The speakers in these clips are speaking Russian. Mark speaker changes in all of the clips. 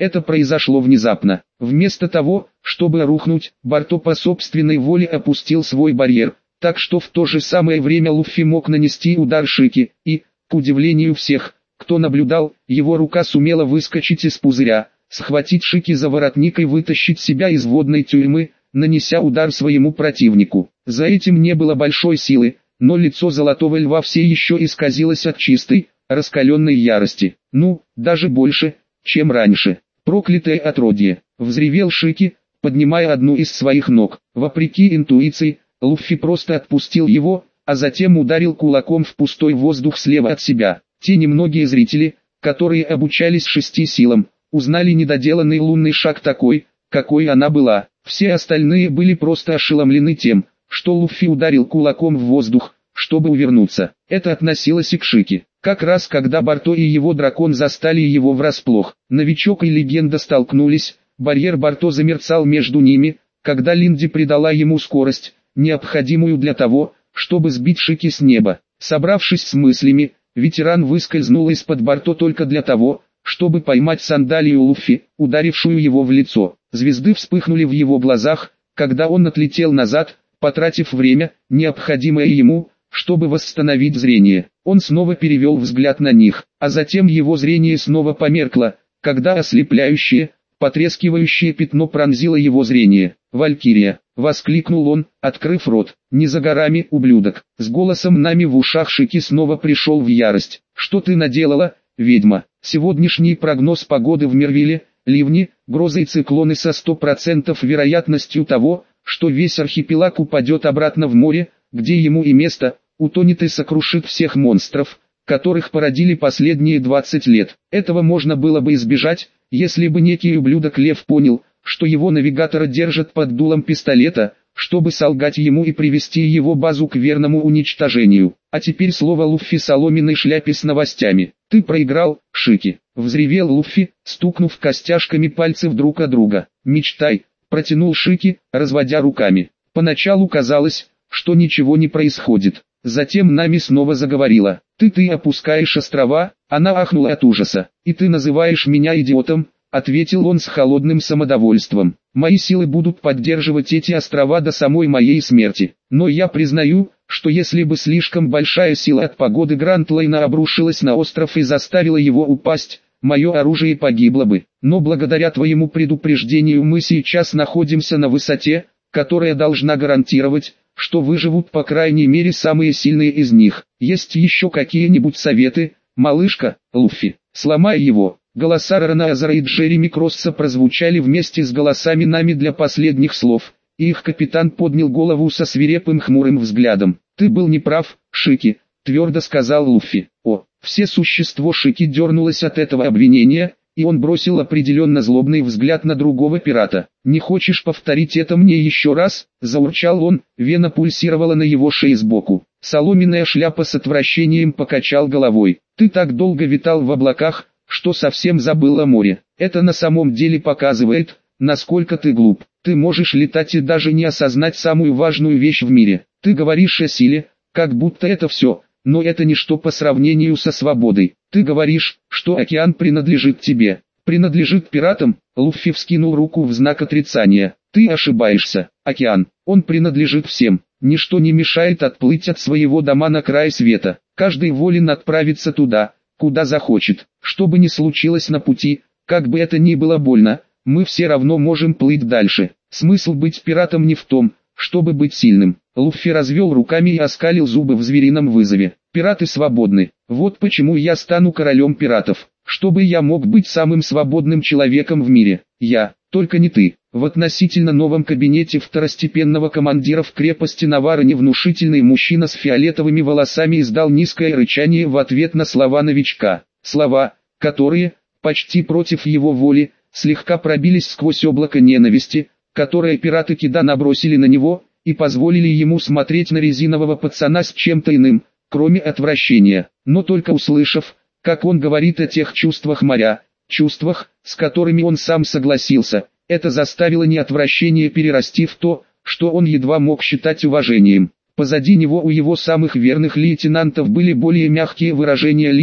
Speaker 1: Это произошло внезапно. Вместо того, чтобы рухнуть, Барто по собственной воле опустил свой барьер, так что в то же самое время Луффи мог нанести удар Шики, и, к удивлению всех, кто наблюдал, его рука сумела выскочить из пузыря, схватить Шики за воротник и вытащить себя из водной тюрьмы, нанеся удар своему противнику. За этим не было большой силы, но лицо Золотого Льва все еще исказилось от чистой, раскаленной ярости. Ну, даже больше, чем раньше. «Проклятое отродье!» — взревел Шики, поднимая одну из своих ног. Вопреки интуиции, Луффи просто отпустил его, а затем ударил кулаком в пустой воздух слева от себя. Те немногие зрители, которые обучались 6 силам, узнали недоделанный лунный шаг такой, какой она была. Все остальные были просто ошеломлены тем, что Луффи ударил кулаком в воздух, чтобы увернуться. Это относилось и к Шики. Как раз когда Барто и его дракон застали его врасплох, новичок и легенда столкнулись, барьер Барто замерцал между ними, когда Линди придала ему скорость, необходимую для того, чтобы сбить Шики с неба. Собравшись с мыслями, ветеран выскользнул из-под Барто только для того, чтобы поймать сандалию Луффи, ударившую его в лицо. Звезды вспыхнули в его глазах, когда он отлетел назад, потратив время, необходимое ему, чтобы восстановить зрение. Он снова перевел взгляд на них, а затем его зрение снова померкло, когда ослепляющее, потрескивающее пятно пронзило его зрение. «Валькирия!» — воскликнул он, открыв рот. «Не за горами, ублюдок!» С голосом Нами в ушах Шики снова пришел в ярость. «Что ты наделала, ведьма?» Сегодняшний прогноз погоды в Мервиле: ливни, грозы и циклоны со 100% вероятностью того, что весь архипелаг упадет обратно в море, где ему и место, утонет и сокрушит всех монстров, которых породили последние 20 лет. Этого можно было бы избежать, если бы некий ублюдок Лев понял, что его навигатора держат под дулом пистолета, чтобы солгать ему и привести его базу к верному уничтожению. А теперь слово Луффи соломенной шляпе с новостями. «Ты проиграл, Шики!» — взревел Луффи, стукнув костяшками пальцев друг о друга. «Мечтай!» — протянул Шики, разводя руками. Поначалу казалось, что ничего не происходит. Затем Нами снова заговорила. «Ты опускаешь острова?» Она ахнула от ужаса. «И ты называешь меня идиотом?» — ответил он с холодным самодовольством. «Мои силы будут поддерживать эти острова до самой моей смерти. Но я признаю, что если бы слишком большая сила от погоды Грантлейна обрушилась на остров и заставила его упасть, мое оружие погибло бы. Но благодаря твоему предупреждению мы сейчас находимся на высоте, которая должна гарантировать, что выживут по крайней мере самые сильные из них. Есть еще какие-нибудь советы, малышка?» «Луффи, сломай его!» Голоса Рорана Азара и Джереми Кросса прозвучали вместе с голосами Нами для последних слов, и их капитан поднял голову со свирепым хмурым взглядом. «Ты был неправ, Шики», — твердо сказал Луффи. Все существо Шики дернулось от этого обвинения, и он бросил определенно злобный взгляд на другого пирата. «Не хочешь повторить это мне еще раз?» — заурчал он, вена пульсировала на его шее сбоку. Соломенная шляпа с отвращением покачал головой. «Ты так долго витал в облаках, что совсем забыл о море. Это на самом деле показывает, насколько ты глуп. Ты можешь летать и даже не осознать самую важную вещь в мире. Ты говоришь о силе, как будто это все, но это ничто по сравнению со свободой. Ты говоришь, что океан принадлежит тебе. Принадлежит пиратам?» Луффи вскинул руку в знак отрицания. «Ты ошибаешься. Океан, он принадлежит всем. Ничто не мешает отплыть от своего дома на край света. Каждый волен отправиться туда, куда захочет. Что бы ни случилось на пути, как бы это ни было больно, мы все равно можем плыть дальше. Смысл быть пиратом не в том, чтобы быть сильным». Луффи развел руками и оскалил зубы в зверином вызове. «Пираты свободны. Вот почему я стану королем пиратов. Чтобы я мог быть самым свободным человеком в мире. Я, только не ты». В относительно новом кабинете второстепенного командира в крепости Наваране внушительный мужчина с фиолетовыми волосами издал низкое рычание в ответ на слова новичка. Слова, которые, почти против его воли, слегка пробились сквозь облако ненависти, которое пираты Кида набросили на него, и позволили ему смотреть на резинового пацана с чем-то иным, кроме отвращения. Но только услышав, как он говорит о тех чувствах моря, чувствах, с которыми он сам согласился, это заставило не отвращение перерасти в то, что он едва мог считать уважением. Позади него у его самых верных лейтенантов были более мягкие выражения лиц,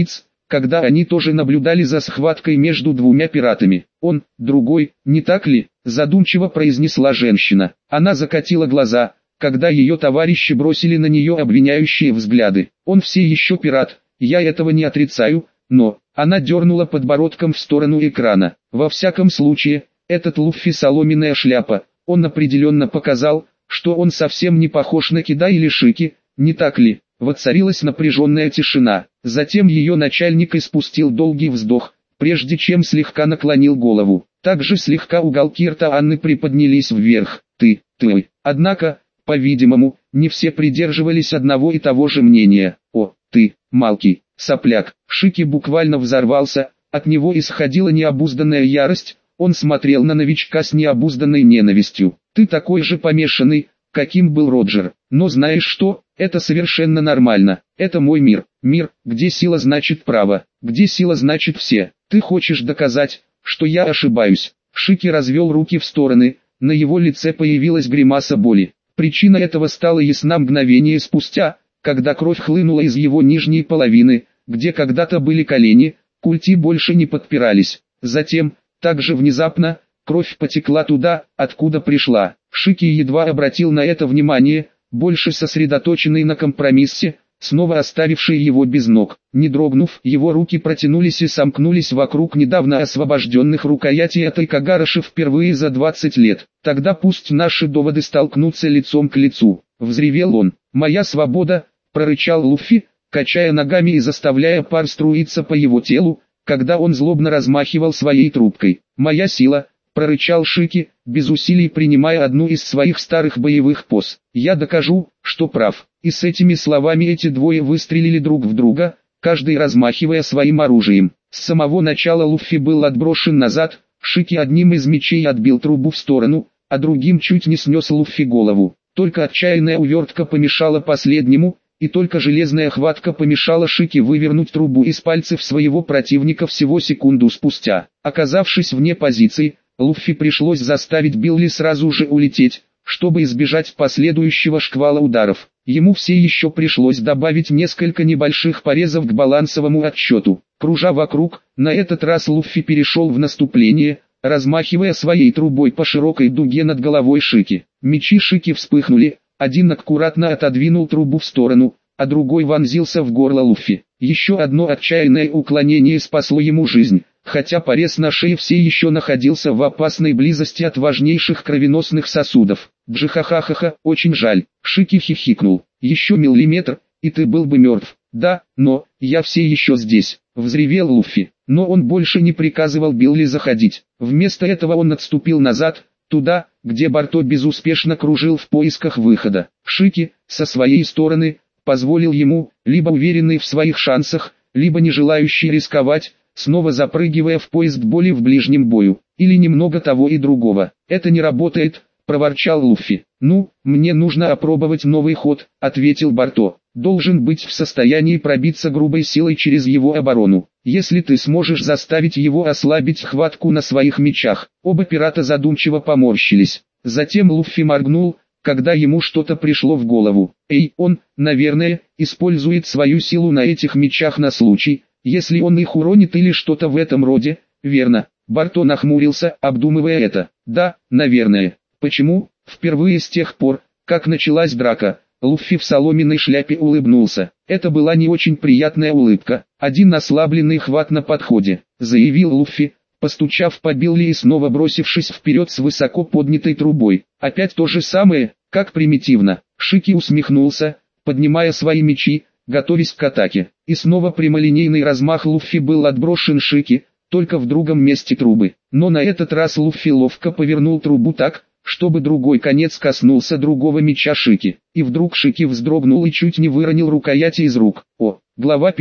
Speaker 1: когда они тоже наблюдали за схваткой между двумя пиратами. Он, другой, не так ли? Задумчиво произнесла женщина. Она закатила глаза, когда ее товарищи бросили на нее обвиняющие взгляды. Он все еще пират, я этого не отрицаю, но... Она дернула подбородком в сторону экрана. Во всяком случае, этот Луффи соломенная шляпа, он определенно показал, что он совсем не похож на Кида или Шики, не так ли? Воцарилась напряженная тишина. Затем ее начальник испустил долгий вздох, прежде чем слегка наклонил голову. Также слегка уголки рта Анны приподнялись вверх. Ты. Однако, по-видимому, не все придерживались одного и того же мнения. О, ты, малкий сопляк. Шики буквально взорвался, от него исходила необузданная ярость, он смотрел на новичка с необузданной ненавистью. Ты такой же помешанный, каким был Роджер. Но знаешь что, это совершенно нормально, это мой мир. Мир, где сила значит право, где сила значит все. Ты хочешь доказать, что я ошибаюсь? Шики развел руки в стороны, на его лице появилась гримаса боли. Причина этого стала ясна мгновение спустя, когда кровь хлынула из его нижней половины, где когда-то были колени, культи больше не подпирались. Затем, также внезапно, кровь потекла туда, откуда пришла. Шики едва обратил на это внимание, больше сосредоточенный на компромиссе, снова оставивший его без ног. Не дрогнув, его руки протянулись и сомкнулись вокруг недавно освобожденных рукоятей от Айкагараши впервые за 20 лет. Тогда пусть наши доводы столкнутся лицом к лицу. Взревел он. «Моя свобода!» — прорычал Луффи, качая ногами и заставляя пар струиться по его телу, когда он злобно размахивал своей трубкой. «Моя сила!» — прорычал Шики, без усилий принимая одну из своих старых боевых поз. «Я докажу, что прав». И с этими словами эти двое выстрелили друг в друга, каждый размахивая своим оружием. С самого начала Луффи был отброшен назад, Шики одним из мечей отбил трубу в сторону, а другим чуть не снес Луффи голову. Только отчаянная увертка помешала последнему, и только железная хватка помешала Шики вывернуть трубу из пальцев своего противника всего секунду спустя. Оказавшись вне позиции, Луффи пришлось заставить Билли сразу же улететь, чтобы избежать последующего шквала ударов. Ему все еще пришлось добавить несколько небольших порезов к балансовому отсчету. Кружа вокруг, на этот раз Луффи перешел в наступление, размахивая своей трубой по широкой дуге над головой Шики. Мечи Шики вспыхнули, один аккуратно отодвинул трубу в сторону, а другой вонзился в горло Луффи. Еще одно отчаянное уклонение спасло ему жизнь, хотя порез на шее все еще находился в опасной близости от важнейших кровеносных сосудов. Бжихахахаха, очень жаль. Шики хихикнул. Еще миллиметр, и ты был бы мертв. Да, но, я все еще здесь, взревел Луффи. Но он больше не приказывал Билли заходить. Вместо этого он отступил назад, туда, где Барто безуспешно кружил в поисках выхода. Шики, со своей стороны, позволил ему, либо уверенный в своих шансах, либо не желающий рисковать, снова запрыгивая в поезд боли в ближнем бою, или немного того и другого. «Это не работает», — проворчал Луффи. «Ну, мне нужно опробовать новый ход», — ответил Барто. «Должен быть в состоянии пробиться грубой силой через его оборону. Если ты сможешь заставить его ослабить хватку на своих мечах». Оба пирата задумчиво поморщились. Затем Луффи моргнул, когда ему что-то пришло в голову. Он, наверное, использует свою силу на этих мечах на случай, если он их уронит или что-то в этом роде, верно?» Барто нахмурился, обдумывая это. «Да, наверное. Почему?» Впервые с тех пор, как началась драка, Луффи в соломенной шляпе улыбнулся. Это была не очень приятная улыбка. «Один ослабленный хват на подходе», — заявил Луффи, постучав по Билли и снова бросившись вперед с высоко поднятой трубой. «Опять то же самое, как примитивно». Шики усмехнулся, поднимая свои мечи, готовясь к атаке. И снова прямолинейный размах Луффи был отброшен Шики, только в другом месте трубы. Но на этот раз Луффи ловко повернул трубу так, чтобы другой конец коснулся другого меча Шики. И вдруг Шики вздрогнул и чуть не выронил рукояти из рук. Глава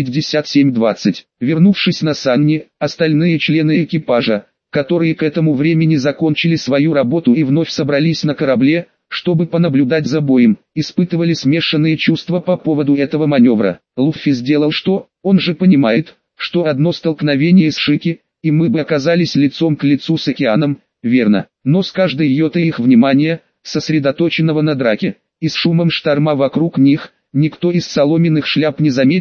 Speaker 1: 57:20. Вернувшись на Санни, остальные члены экипажа, которые к этому времени закончили свою работу и вновь собрались на корабле, чтобы понаблюдать за боем, испытывали смешанные чувства по поводу этого маневра. Луффи сделал что? Он же понимает, что одно столкновение с Шики, и мы бы оказались лицом к лицу с океаном, верно? Но с каждой йотой их внимания, сосредоточенного на драке, и с шумом шторма вокруг них, никто из соломенных шляп не заметил,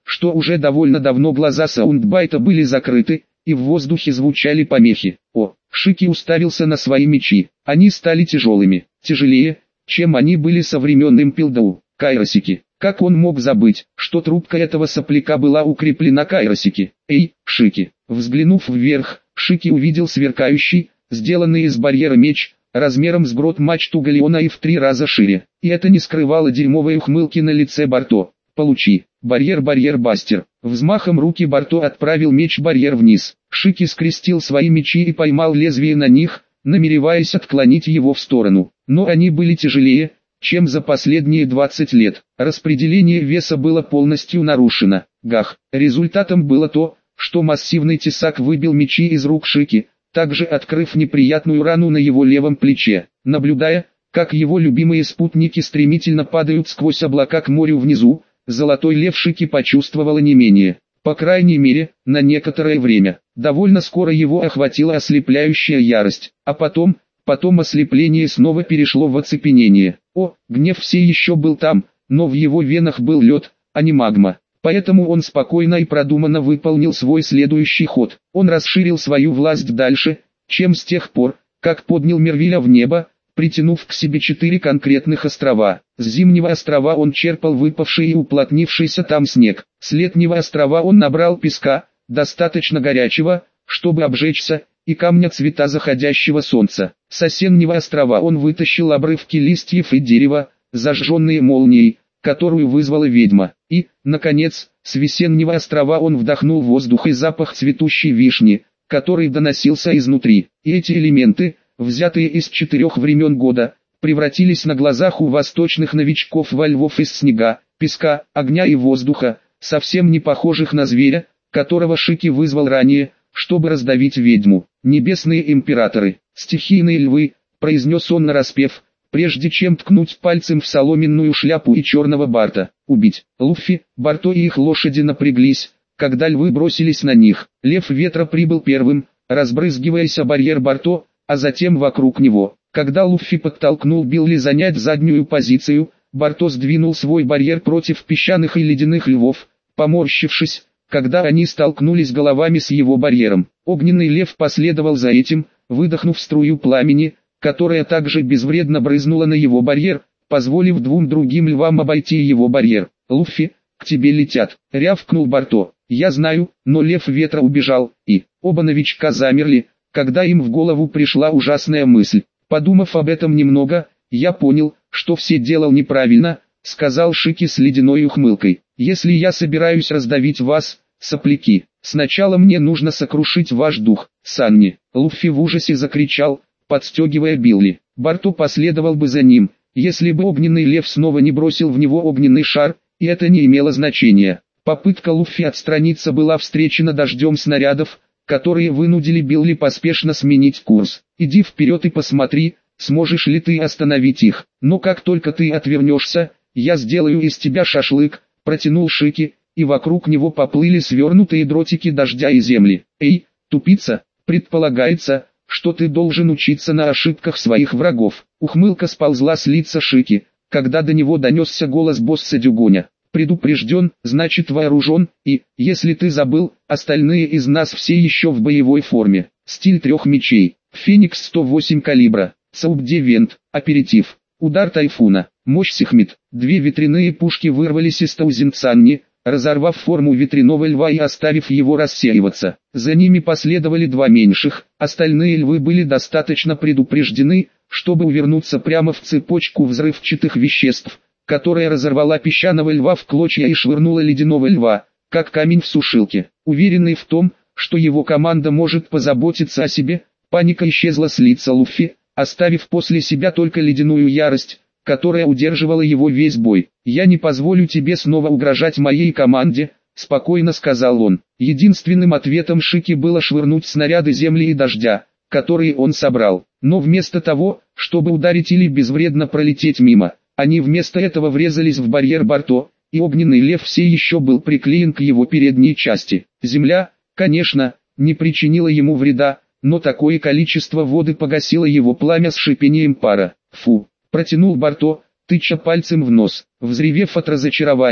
Speaker 1: что уже довольно давно глаза Саундбайта были закрыты, и в воздухе звучали помехи. Шики уставился на свои мечи. Они стали тяжелыми, тяжелее, чем они были со времен Импелдоу. Кайросики. Как он мог забыть, что трубка этого сопляка была укреплена Кайросики? Эй, Шики. Взглянув вверх, Шики увидел сверкающий, сделанный из барьера меч, размером с грот-мачту галеона и в 3 раза шире. И это не скрывало дерьмовой ухмылки на лице Барто. Получи. Барьер-бастер. Взмахом руки Барто отправил меч-барьер вниз. Шики скрестил свои мечи и поймал лезвие на них, намереваясь отклонить его в сторону. Но они были тяжелее, чем за последние 20 лет. Распределение веса было полностью нарушено. Гах. Результатом было то, что массивный тесак выбил мечи из рук Шики, также открыв неприятную рану на его левом плече. Наблюдая, как его любимые спутники стремительно падают сквозь облака к морю внизу, Золотой Лев Шики почувствовал онемение. По крайней мере, на некоторое время. Довольно скоро его охватила ослепляющая ярость, а потом ослепление снова перешло в оцепенение. Гнев все еще был там, но в его венах был лед, а не магма. Поэтому он спокойно и продуманно выполнил свой следующий ход. Он расширил свою власть дальше, чем с тех пор, как поднял Мервиля в небо, притянув к себе 4 конкретных острова. С Зимнего острова он черпал выпавший и уплотнившийся там снег. С Летнего острова он набрал песка, достаточно горячего, чтобы обжечься, и камня цвета заходящего солнца. С Осеннего острова он вытащил обрывки листьев и дерева, зажженные молнией, которую вызвала ведьма. И, наконец, с Весеннего острова он вдохнул воздух и запах цветущей вишни, который доносился изнутри. И эти элементы, взятые из 4 времен года, превратились на глазах у восточных новичков во львов из снега, песка, огня и воздуха, совсем не похожих на зверя, которого Шики вызвал ранее, чтобы раздавить ведьму. «Небесные императоры, стихийные львы», — произнес он нараспев, прежде чем ткнуть пальцем в соломенную шляпу и черного Барта. «Убить». Луффи, Барто и их лошади напряглись, когда львы бросились на них. Лев ветра прибыл первым, разбрызгиваясь о барьер Барто, а затем вокруг него. Когда Луффи подтолкнул Билли занять заднюю позицию, Барто сдвинул свой барьер против песчаных и ледяных львов, поморщившись, когда они столкнулись головами с его барьером. Огненный лев последовал за этим, выдохнув струю пламени, которая также безвредно брызнула на его барьер, позволив 2 другим львам обойти его барьер. «Луффи, к тебе летят», — рявкнул Барто. «Я знаю, но лев ветра убежал», и оба новичка замерли, когда им в голову пришла ужасная мысль. «Подумав об этом немного, я понял, что все делал неправильно», — сказал Шики с ледяной ухмылкой. «Если я собираюсь раздавить вас, сопляки, сначала мне нужно сокрушить ваш дух, Санни». Луффи в ужасе закричал, подстегивая Билли. Барто последовал бы за ним, если бы огненный лев снова не бросил в него огненный шар, и это не имело значения. Попытка Луффи отстраниться была встречена дождем снарядов, которые вынудили Билли поспешно сменить курс. «Иди вперед и посмотри, сможешь ли ты остановить их. Но как только ты отвернешься, я сделаю из тебя шашлык», — протянул Шики, и вокруг него поплыли свернутые дротики дождя и земли. «Эй, тупица, предполагается, что ты должен учиться на ошибках своих врагов». Ухмылка сползла с лица Шики, когда до него донесся голос босса Дюгоня. «Предупрежден, значит вооружен, и, если ты забыл, остальные из нас все еще в боевой форме. Стиль 3 мечей, Феникс 108 калибра, Цауб-Девент, аперитив, удар тайфуна, мощь Сихмит». 2 ветряные пушки вырвались из Таузенцанни, разорвав форму ветряного льва и оставив его рассеиваться. За ними последовали 2 меньших, остальные львы были достаточно предупреждены, чтобы увернуться прямо в цепочку взрывчатых веществ, которая разорвала песчаного льва в клочья и швырнула ледяного льва, как камень в сушилке. Уверенный в том, что его команда может позаботиться о себе, паника исчезла с лица Луффи, оставив после себя только ледяную ярость, которая удерживала его весь бой. «Я не позволю тебе снова угрожать моей команде», — спокойно сказал он. Единственным ответом Шики было швырнуть снаряды земли и дождя, которые он собрал. Но вместо того, чтобы ударить или безвредно пролететь мимо, они вместо этого врезались в барьер Барто, и огненный лев все еще был приклеен к его передней части. Земля, конечно, не причинила ему вреда, но такое количество воды погасило его пламя с шипением пара. «Фу!» — протянул Барто, тыча пальцем в нос. Взревев от разочарования,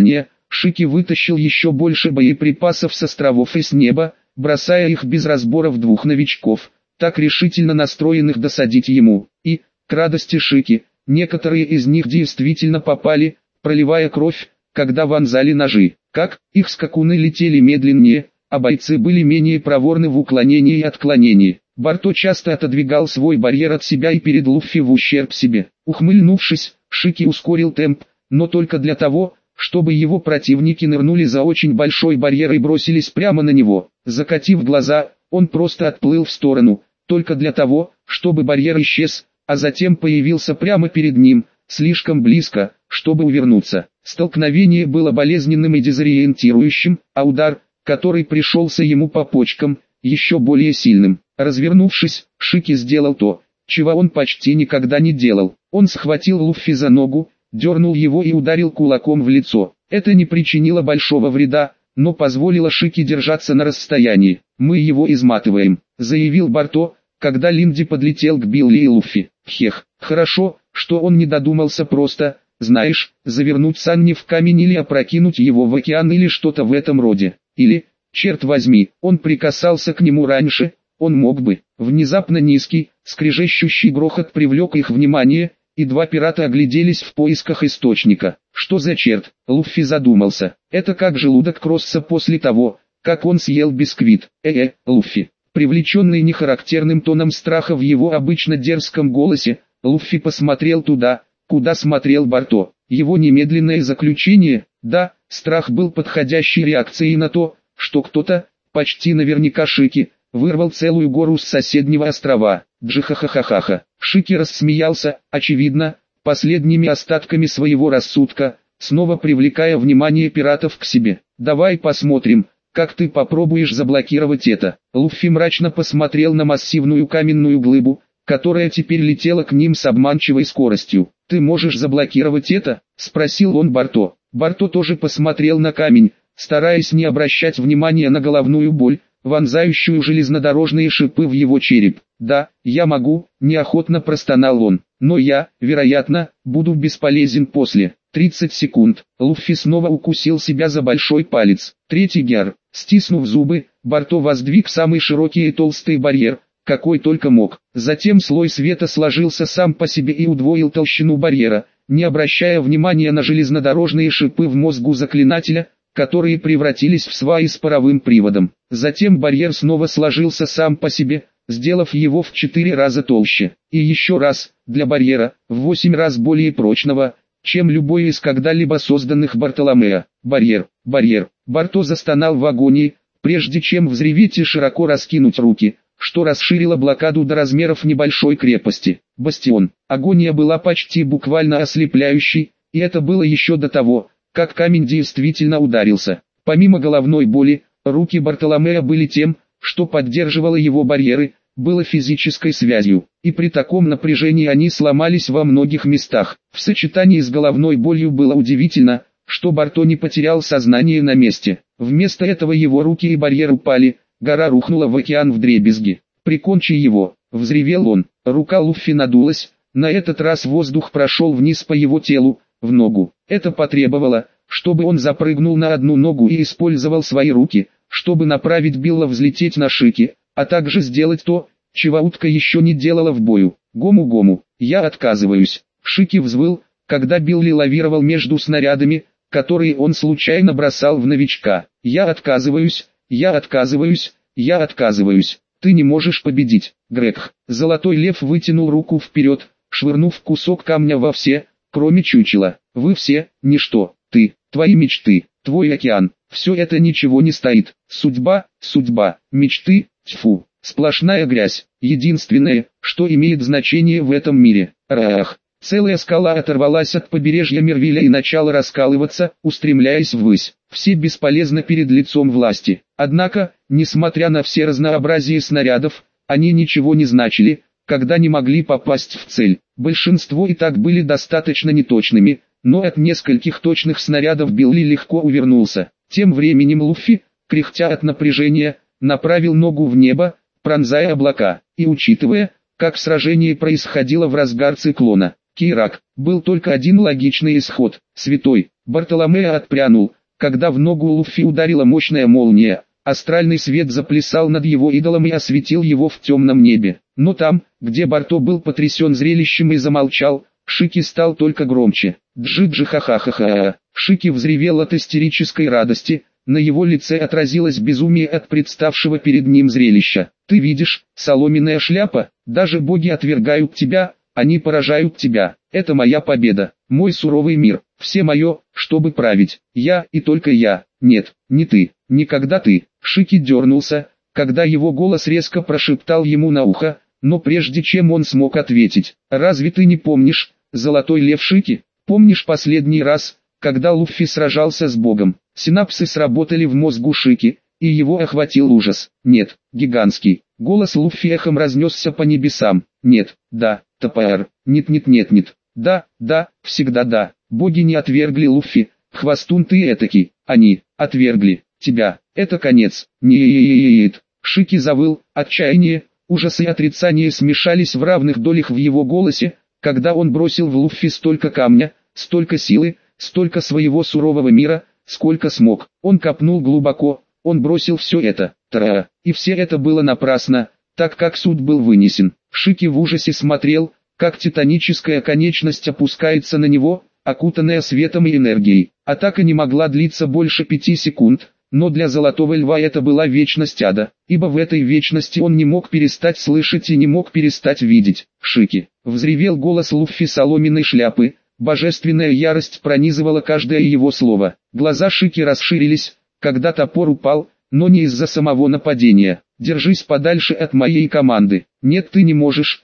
Speaker 1: Шики вытащил еще больше боеприпасов с островов и с неба, бросая их без разбора в двух новичков, так решительно настроенных досадить ему. И, к радости Шики, некоторые из них действительно попали, проливая кровь, когда вонзали ножи. Как, их скакуны летели медленнее, а бойцы были менее проворны в уклонении и отклонении. Барто часто отодвигал свой барьер от себя и перед Луффи в ущерб себе. Ухмыльнувшись, Шики ускорил темп, но только для того, чтобы его противники нырнули за очень большой барьер и бросились прямо на него. Закатив глаза, он просто отплыл в сторону, только для того, чтобы барьер исчез, а затем появился прямо перед ним, слишком близко, чтобы увернуться. Столкновение было болезненным и дезориентирующим, а удар, который пришелся ему по почкам, еще более сильным. Развернувшись, Шики сделал то, чего он почти никогда не делал. Он схватил Луффи за ногу, дернул его и ударил кулаком в лицо. Это не причинило большого вреда, но позволило Шики держаться на расстоянии. «Мы его изматываем», — заявил Барто, когда Линди подлетел к Билли и Луффи. «Хех, хорошо, что он не додумался просто, знаешь, завернуть Санни в камень или опрокинуть его в океан или что-то в этом роде. Или, черт возьми, он прикасался к нему раньше, он мог бы». Внезапно низкий, скрежещущий грохот привлек их внимание, и два пирата огляделись в поисках источника. «Что за черт?» — Луффи задумался. «Это как желудок Кросса после того, как он съел бисквит». Луффи». Привлеченный нехарактерным тоном страха в его обычно дерзком голосе, Луффи посмотрел туда, куда смотрел Барто. Его немедленное заключение, да, страх был подходящей реакцией на то, что кто-то, почти наверняка Шики, вырвал целую гору с соседнего острова. Джихахахахаха. Шики рассмеялся, очевидно, последними остатками своего рассудка, снова привлекая внимание пиратов к себе. «Давай посмотрим, как ты попробуешь заблокировать это». Луффи мрачно посмотрел на массивную каменную глыбу, которая теперь летела к ним с обманчивой скоростью. «Ты можешь заблокировать это?» — спросил он Барто. Барто тоже посмотрел на камень, стараясь не обращать внимания на головную боль, вонзающую железнодорожные шипы в его череп. «Да, я могу», — неохотно простонал он. «Но я, вероятно, буду бесполезен после». 30 секунд. Луффи снова укусил себя за большой палец. Третий гер. Стиснув зубы, Барто воздвиг самый широкий и толстый барьер, какой только мог. Затем слой света сложился сам по себе и удвоил толщину барьера, не обращая внимания на железнодорожные шипы в мозгу заклинателя, которые превратились в сваи с паровым приводом. Затем барьер снова сложился сам по себе, сделав его в 4 раза толще. И еще раз, для барьера, в 8 раз более прочного, чем любой из когда-либо созданных Бартоломео. Барьер, барьер. Барто застонал в агонии, прежде чем взреветь и широко раскинуть руки, что расширило блокаду до размеров небольшой крепости. Бастион. Агония была почти буквально ослепляющей, и это было еще до того, как камень действительно ударился. Помимо головной боли, руки Бартоломео были тем, что поддерживало его барьеры, было физической связью, и при таком напряжении они сломались во многих местах. В сочетании с головной болью было удивительно, что Барто не потерял сознание на месте. Вместо этого его руки и барьер упали, гора рухнула в океан вдребезги. «Прикончи его!» — взревел он. Рука Луффи надулась, на этот раз воздух прошел вниз по его телу, в ногу. Это потребовало, чтобы он запрыгнул на одну ногу и использовал свои руки, чтобы направить Билла взлететь на Шики, а также сделать то, чего утка еще не делала в бою. «Гому-гому, я отказываюсь!» Шики взвыл, когда Билли лавировал между снарядами, которые он случайно бросал в новичка. «Я отказываюсь, я отказываюсь, я отказываюсь! Ты не можешь победить, Грег!» Золотой лев вытянул руку вперед, швырнув кусок камня во все, кроме чучела. «Вы все, ничто, ты, твои мечты, твой океан, все это ничего не стоит. Судьба, судьба, мечты, тьфу, сплошная грязь, единственное, что имеет значение в этом мире. Рах!» Целая скала оторвалась от побережья Мервиля и начала раскалываться, устремляясь ввысь. Все бесполезно перед лицом власти. Однако, несмотря на все разнообразие снарядов, они ничего не значили, когда не могли попасть в цель. Большинство и так были достаточно неточными, но от нескольких точных снарядов Билли легко увернулся. Тем временем Луффи, кряхтя от напряжения, направил ногу в небо, пронзая облака, и учитывая, как сражение происходило в разгар циклона, Кейрак, был только один логичный исход. Святой Бартоломео отпрянул, когда в ногу Луффи ударила мощная молния. Астральный свет заплясал над его идолом и осветил его в темном небе. Но там, где Барто был потрясен зрелищем и замолчал, Шики стал только громче. Джи-джи-ха-ха-ха-ха. Шики взревел от истерической радости, на его лице отразилось безумие от представшего перед ним зрелища. «Ты видишь, соломенная шляпа, даже боги отвергают тебя, они поражают тебя. Это моя победа, мой суровый мир, все мое, чтобы править. Я и только я. Нет, не ты, никогда ты». Шики дернулся, когда его голос резко прошептал ему на ухо, но прежде чем он смог ответить: «Разве ты не помнишь, Золотой Лев Шики, помнишь последний раз, когда Луффи сражался с Богом?» Синапсы сработали в мозгу Шики, и его охватил ужас. «Нет, гигантский». Голос Луффи эхом разнесся по небесам. «Нет, да, ТПР, нет, да, всегда да. Боги не отвергли Луффи, хвостун ты этакий, они отвергли тебя, это конец». «Нет». Шики завыл, отчаяние, ужас и отрицание смешались в равных долях в его голосе, когда он бросил в Луффи столько камня, столько силы, столько своего сурового мира, сколько смог. Он копнул глубоко, он бросил все это, и все это было напрасно, так как суд был вынесен. Шики в ужасе смотрел, как титаническая конечность опускается на него, окутанная светом и энергией. Атака не могла длиться больше 5 секунд, но для Золотого Льва это была вечность ада, ибо в этой вечности он не мог перестать слышать и не мог перестать видеть. «Шики!» — взревел голос Луффи соломенной шляпы, божественная ярость пронизывала каждое его слово. Глаза Шики расширились, когда топор упал, но не из-за самого нападения. «Держись подальше от моей команды. Нет, ты не можешь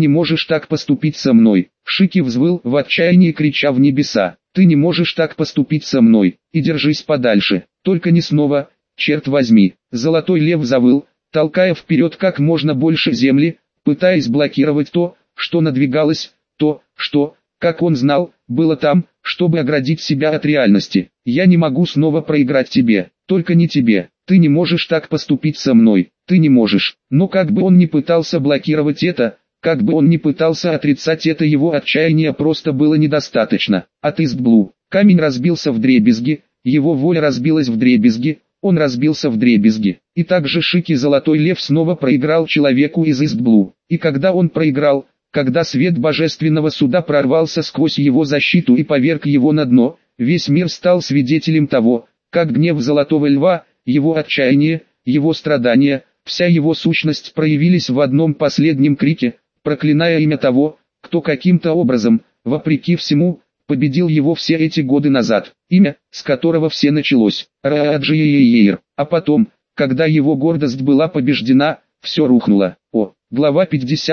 Speaker 1: так поступить со мной». Шики взвыл в отчаянии, крича в небеса: «Ты не можешь так поступить со мной, и держись подальше, только не снова, черт возьми». Золотой Лев завыл, толкая вперед как можно больше земли, пытаясь блокировать то, что надвигалось, то, что, как он знал, было там, чтобы оградить себя от реальности. «Я не могу снова проиграть тебе, только не тебе. Ты не можешь так поступить со мной, ты не можешь». Но как бы он ни пытался блокировать это, как бы он ни пытался отрицать это, его отчаяния просто было недостаточно. От Истблу камень разбился вдребезги, его воля разбилась вдребезги, он разбился вдребезги. И также Шики Золотой Лев снова проиграл человеку из Истблу. И когда он проиграл, когда свет божественного суда прорвался сквозь его защиту и поверг его на дно, весь мир стал свидетелем того, как гнев Золотого Льва, его отчаяние, его страдания, вся его сущность проявились в одном последнем крике, проклиная имя того, кто каким-то образом, вопреки всему, победил его все эти годы назад, имя, с которого все началось, Рааджиеер. А потом, когда его гордость была побеждена, все рухнуло. Глава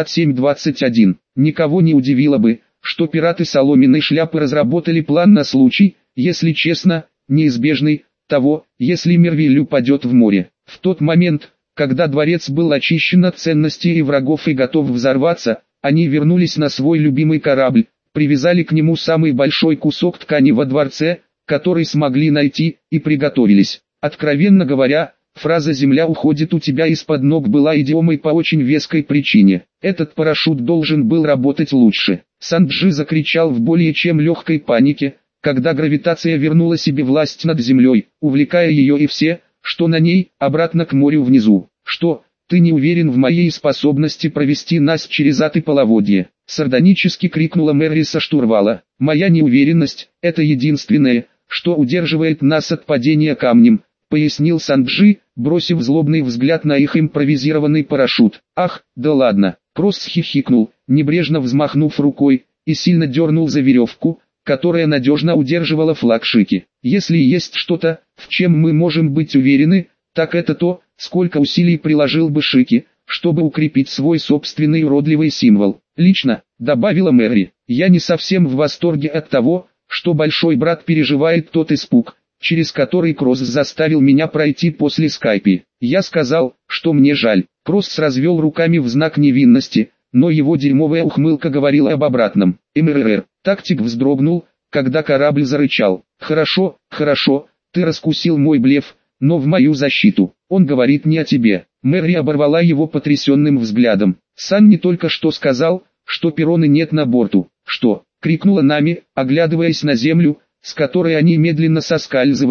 Speaker 1: 57:21. Никого не удивило бы, что пираты соломенной шляпы разработали план на случай, если честно, неизбежный, того, если Мервиль упадет в море. В тот момент, когда дворец был очищен от ценностей и врагов и готов взорваться, они вернулись на свой любимый корабль, привязали к нему самый большой кусок ткани во дворце, который смогли найти, и приготовились. Откровенно говоря, фраза «земля уходит у тебя из-под ног» была идиомой по очень веской причине. Этот парашют должен был работать лучше. Санджи закричал в более чем легкой панике, когда гравитация вернула себе власть над землей, увлекая ее и все, что на ней, обратно к морю внизу. «Что, ты не уверен в моей способности провести нас через ад и половодье?» — сардонически крикнула Мэри со штурвала. «Моя неуверенность — это единственное, что удерживает нас от падения камнем», — пояснил Санджи, бросив злобный взгляд на их импровизированный парашют. «Ах, да ладно!» — Кросс хихикнул, небрежно взмахнув рукой, и сильно дернул за веревку, которая надежно удерживала флаг Шики. «Если есть что-то, в чем мы можем быть уверены, так это то, сколько усилий приложил бы Шики, чтобы укрепить свой собственный уродливый символ. Лично», — добавила Мэри, — «я не совсем в восторге от того, что большой брат переживает тот испуг, через который Кросс заставил меня пройти после скайпи. Я сказал, что мне жаль». Кросс развел руками в знак невинности, но его дерьмовая ухмылка говорила об обратном. МРР. Тактик вздрогнул, когда корабль зарычал. «Хорошо, ты раскусил мой блеф, но в мою защиту. Он говорит не о тебе». Мэри оборвала его потрясенным взглядом. «Сан не только что сказал, что Перроны нет на борту». «Что?» — крикнула Нами, оглядываясь на землю, с которой они медленно соскальзывали,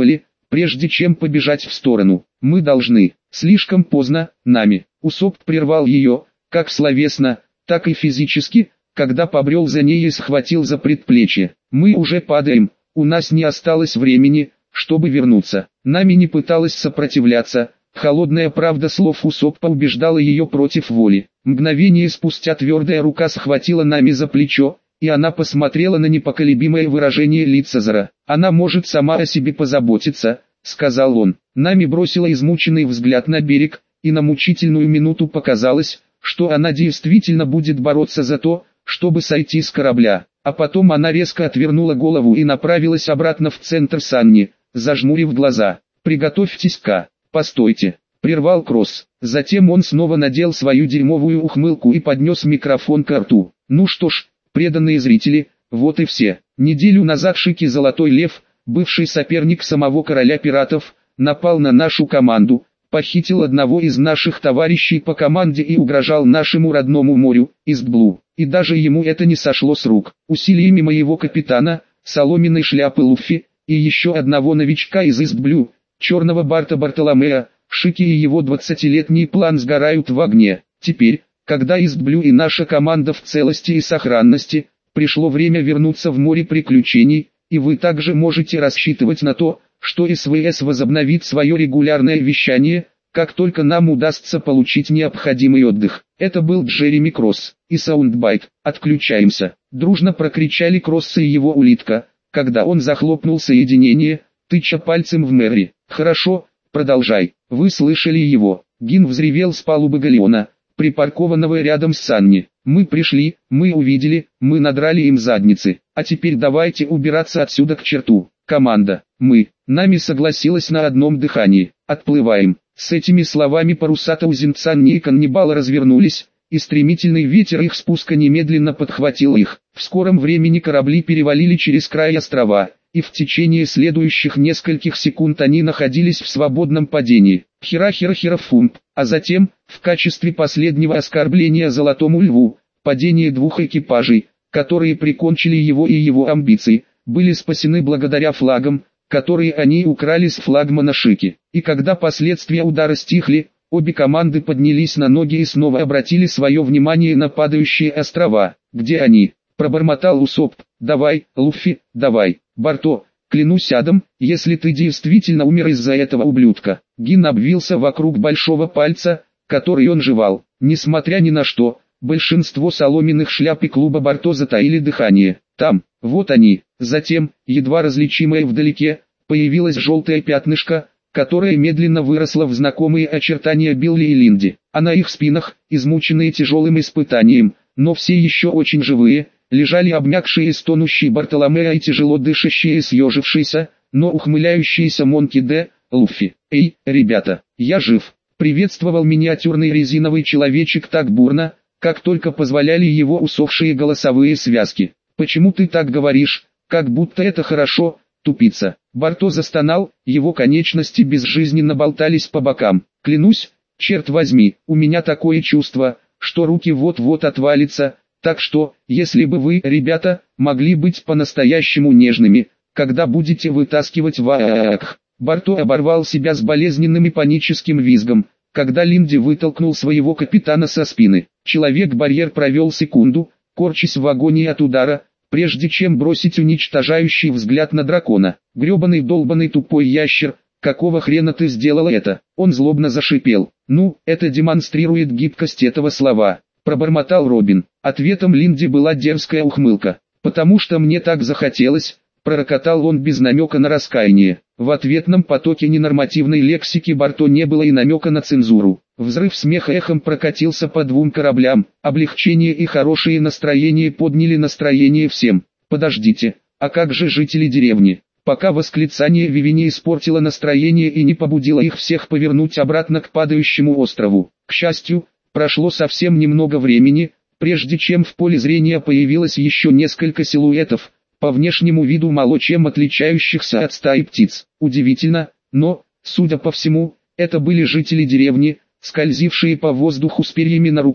Speaker 1: прежде чем побежать в сторону. Мы должны. Слишком поздно, нами. Усоп прервал ее, как словесно, так и физически, когда побрел за ней и схватил за предплечье. Мы уже падаем, у нас не осталось времени, чтобы вернуться. Нами не пыталась сопротивляться. Холодная правда слов Усоппа убеждала ее против воли. Мгновение спустя твердая рука схватила Нами за плечо, и она посмотрела на непоколебимое выражение лица Зара. «Она может сама о себе позаботиться», — сказал он. Нами бросила измученный взгляд на берег, и на мучительную минуту показалось, что она действительно будет бороться за то, чтобы сойти с корабля. А потом она резко отвернула голову и направилась обратно в центр Санни, зажмурив глаза. «Приготовьтесь-ка». «Постойте», — прервал Кросс. Затем он снова надел свою дерьмовую ухмылку и поднес микрофон к рту. «Ну что ж, преданные зрители, вот и все. Неделю назад Шики Золотой Лев, бывший соперник самого короля пиратов, напал на нашу команду, похитил одного из наших товарищей по команде и угрожал нашему родному морю, Истблу. И даже ему это не сошло с рук. Усилиями моего капитана, соломенной шляпы Луффи, и еще одного новичка из Истблю, черного Барта Бартоломея, Шики и его 20-летний план сгорают в огне. Теперь, когда Истблю и наша команда в целости и сохранности, пришло время вернуться в море приключений, и вы также можете рассчитывать на то, что СВС возобновит свое регулярное вещание, как только нам удастся получить необходимый отдых. Это был Джереми Кросс и Саундбайт. «Отключаемся!» Дружно прокричали Кросс и его улитка, когда он захлопнул соединение, тыча пальцем в Мэри. «Хорошо, продолжай». «Вы слышали его?» Гин взревел с палубы галеона, припаркованного рядом с Санни. «Мы пришли, мы увидели, мы надрали им задницы. А теперь давайте убираться отсюда к черту. Команда, мы». Нами согласилась на одном дыхании. «Отплываем». С этими словами паруса Таузенцанни и Каннибала развернулись, и стремительный ветер их спуска немедленно подхватил их. В скором времени корабли перевалили через край острова, и в течение следующих нескольких секунд они находились в свободном падении. Хера-хера-хера-фумп, а затем, в качестве последнего оскорбления Золотому Льву, падение двух экипажей, которые прикончили его и его амбиции, были спасены благодаря флагам, которые они украли с флагмана Шики. И когда последствия удара стихли, обе команды поднялись на ноги и снова обратили свое внимание на падающие острова. «Где они?» – пробормотал Усоп. «Давай, Луффи, давай, Барто, клянусь адом, если ты действительно умер из-за этого ублюдка». Гин обвился вокруг большого пальца, который он жевал. Несмотря ни на что, большинство соломенных шляп и клуба Барто затаили дыхание. Там, вот они. Затем, едва различимое вдалеке, появилось желтое пятнышко, которое медленно выросло в знакомые очертания Билли и Линди. А на их спинах, измученные тяжелым испытанием, но все еще очень живые, лежали обмякшие и стонущие Бартоломео и тяжело дышащие и съежившиеся, но ухмыляющиеся Монки Д. Луффи. «Эй, ребята, я жив!» Приветствовал миниатюрный резиновый человечек так бурно, как только позволяли его усохшие голосовые связки. «Почему ты так говоришь, как будто это хорошо, тупица?» Барто застонал, его конечности безжизненно болтались по бокам. «Клянусь, черт возьми, у меня такое чувство, что руки вот-вот отвалятся, так что, если бы вы, ребята, могли быть по-настоящему нежными, когда будете вытаскивать ваах». Барто оборвал себя с болезненным и паническим визгом, когда Линди вытолкнул своего капитана со спины. Человек-барьер провел секунду, корчась в агонии от удара, прежде чем бросить уничтожающий взгляд на дракона. «Гребаный долбаный тупой ящер, какого хрена ты сделал это?» Он злобно зашипел. «Ну, это демонстрирует гибкость этого слова», пробормотал Робин. Ответом Линди была дерзкая ухмылка. «Потому что мне так захотелось», пророкотал он без намека на раскаяние. В ответном потоке ненормативной лексики Барто не было и намека на цензуру. Взрыв смеха эхом прокатился по двум кораблям, облегчение и хорошее настроение подняли настроение всем. «Подождите, а как же жители деревни?» Пока восклицание Вивини испортило настроение и не побудило их всех повернуть обратно к падающему острову. К счастью, прошло совсем немного времени, прежде чем в поле зрения появилось еще несколько силуэтов, по внешнему виду мало чем отличающихся от стаи птиц. Удивительно, но, судя по всему, это были жители деревни, скользившие по воздуху с перьями на руках.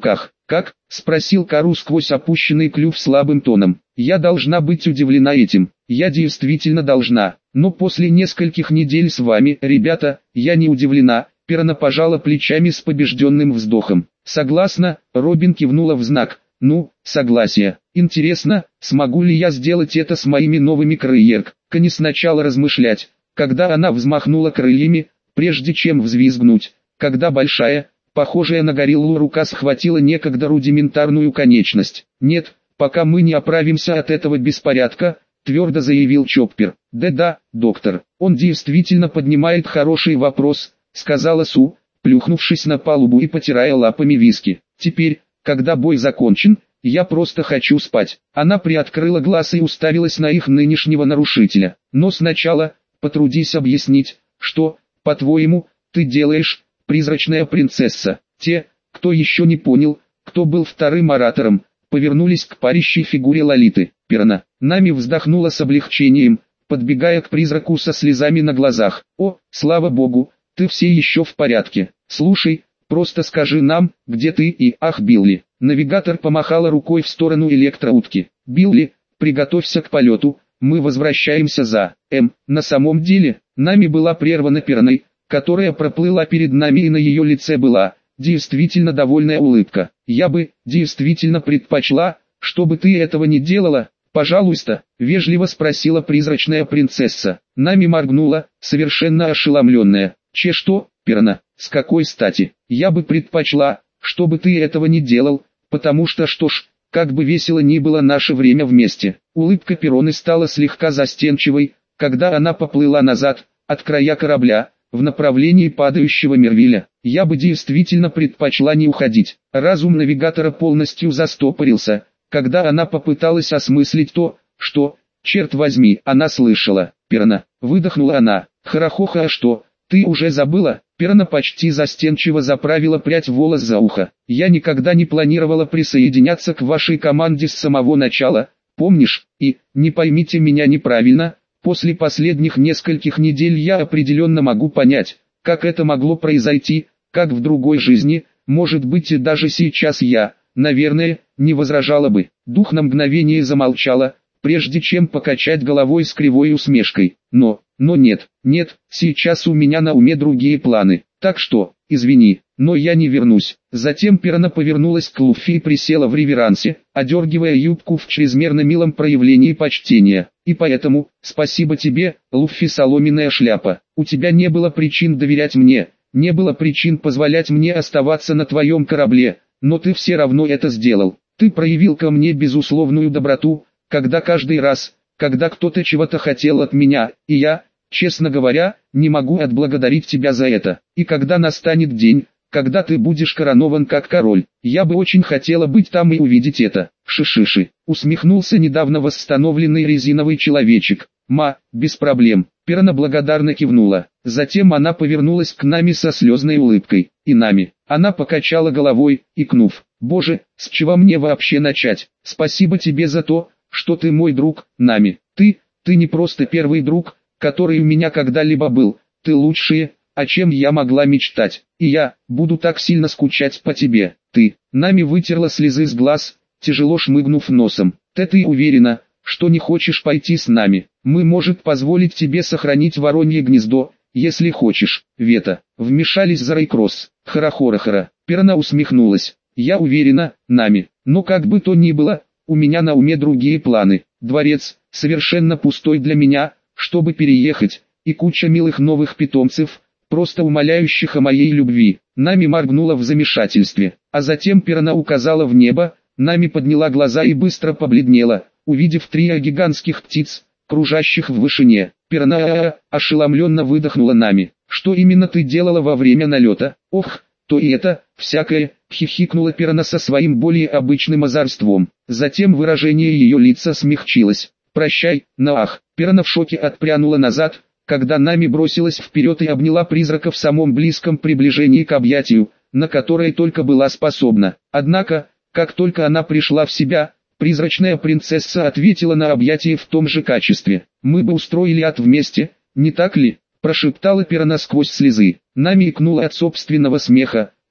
Speaker 1: «Как?» – спросил Кару сквозь опущенный клюв слабым тоном. «Я должна быть удивлена этим. Я действительно должна. Но после нескольких недель с вами, ребята, я не удивлена». Пирана пожала плечами с побежденным вздохом. «Согласна», – Робин кивнула в знак. «Ну, согласие. Интересно, смогу ли я сделать это с моими новыми крыльями?» Не сначала размышлять, когда она взмахнула крыльями, прежде чем взвизгнуть, когда большая, похожая на гориллу рука схватила некогда рудиментарную конечность. «Нет, пока мы не оправимся от этого беспорядка», твердо заявил Чоппер. «Да-да, доктор, он действительно поднимает хороший вопрос», сказала Су, плюхнувшись на палубу и потирая лапами виски. «Теперь, когда бой закончен, я просто хочу спать». Она приоткрыла глаз и уставилась на их нынешнего нарушителя. «Но сначала, потрудись объяснить, что, по-твоему, ты делаешь, призрачная принцесса». Те, кто еще не понял, кто был вторым оратором, повернулись к парящей фигуре Лолиты. Пирана. Нами вздохнула с облегчением, подбегая к призраку со слезами на глазах. «О, слава богу, ты все еще в порядке. Слушай, просто скажи нам, где ты и...» «Ах, Билли!» Навигатор помахала рукой в сторону электроутки. «Билли, приготовься к полету, мы возвращаемся за...» На самом деле, нами была прервана Пираной, которая проплыла перед нами, и на ее лице была действительно довольная улыбка. «Я бы действительно предпочла, чтобы ты этого не делала, пожалуйста», вежливо спросила призрачная принцесса. Нами моргнула, совершенно ошеломленная. Что, Пирана, с какой стати? «Я бы предпочла, чтобы ты этого не делал, потому что что ж, как бы весело ни было наше время вместе». Улыбка Пироны стала слегка застенчивой, когда она поплыла назад, от края корабля, в направлении падающего Мервиля. «Я бы действительно предпочла не уходить». Разум навигатора полностью застопорился, когда она попыталась осмыслить то, что, черт возьми, она слышала. «Пирана», выдохнула она. «Харахоха, а что, ты уже забыла?» Пирана почти застенчиво заправила прядь волос за ухо. «Я никогда не планировала присоединяться к вашей команде с самого начала, помнишь? И, не поймите меня неправильно, после последних нескольких недель я определенно могу понять, как это могло произойти, как в другой жизни, может быть, и даже сейчас я, наверное, не возражала бы». Дух на мгновение замолчала, прежде чем покачать головой с кривой усмешкой. Но нет, сейчас у меня на уме другие планы, так что, извини, но я не вернусь». Затем Пирана повернулась к Луффи и присела в реверансе, одергивая юбку в чрезмерно милом проявлении почтения. «И поэтому, спасибо тебе, Луффи соломенная шляпа, у тебя не было причин доверять мне, не было причин позволять мне оставаться на твоем корабле, но ты все равно это сделал. Ты проявил ко мне безусловную доброту, когда каждый раз, когда кто-то чего-то хотел от меня, и я, честно говоря, не могу отблагодарить тебя за это. И когда настанет день, когда ты будешь коронован как король, я бы очень хотела быть там и увидеть это». «Шишиши», усмехнулся недавно восстановленный резиновый человечек. Без проблем». Пирана благодарно кивнула. Затем она повернулась к Нами со слезной улыбкой. «И Нами». Она покачала головой, икнув. «Боже, с чего мне вообще начать? Спасибо тебе за то, что ты мой друг, Нами. Ты не просто первый друг, который у меня когда-либо был, ты лучший, о чем я могла мечтать, и я буду так сильно скучать по тебе». Нами вытерла слезы с глаз, тяжело шмыгнув носом. «Ты уверена, что не хочешь пойти с нами? Мы может позволить тебе сохранить воронье гнездо, если хочешь». Вета, вмешались за Рейкросс. «Харахорахара». Пирана усмехнулась. «Я уверена, Нами, но как бы то ни было, у меня на уме другие планы. Дворец, совершенно пустой для меня, чтобы переехать, и куча милых новых питомцев, просто умоляющих о моей любви». Нами моргнула в замешательстве, а затем Пирана указала в небо. Нами подняла глаза и быстро побледнела, увидев трио гигантских птиц, кружащих в вышине. «Пирана!» ошеломленно выдохнула Нами. «Что именно ты делала во время налета?» «Ох, то и это, всякое», хихикнула Пирана со своим более обычным озорством. Затем выражение ее лица смягчилось. «Прощай, Наах». Пирана в шоке отпрянула назад, когда Нами бросилась вперед и обняла призрака в самом близком приближении к объятию, на которое только была способна. Однако, как только она пришла в себя, призрачная принцесса ответила на объятие в том же качестве. «Мы бы устроили ад вместе, не так ли?» прошептала Пирана сквозь слезы. Нами икнула от собственного смеха,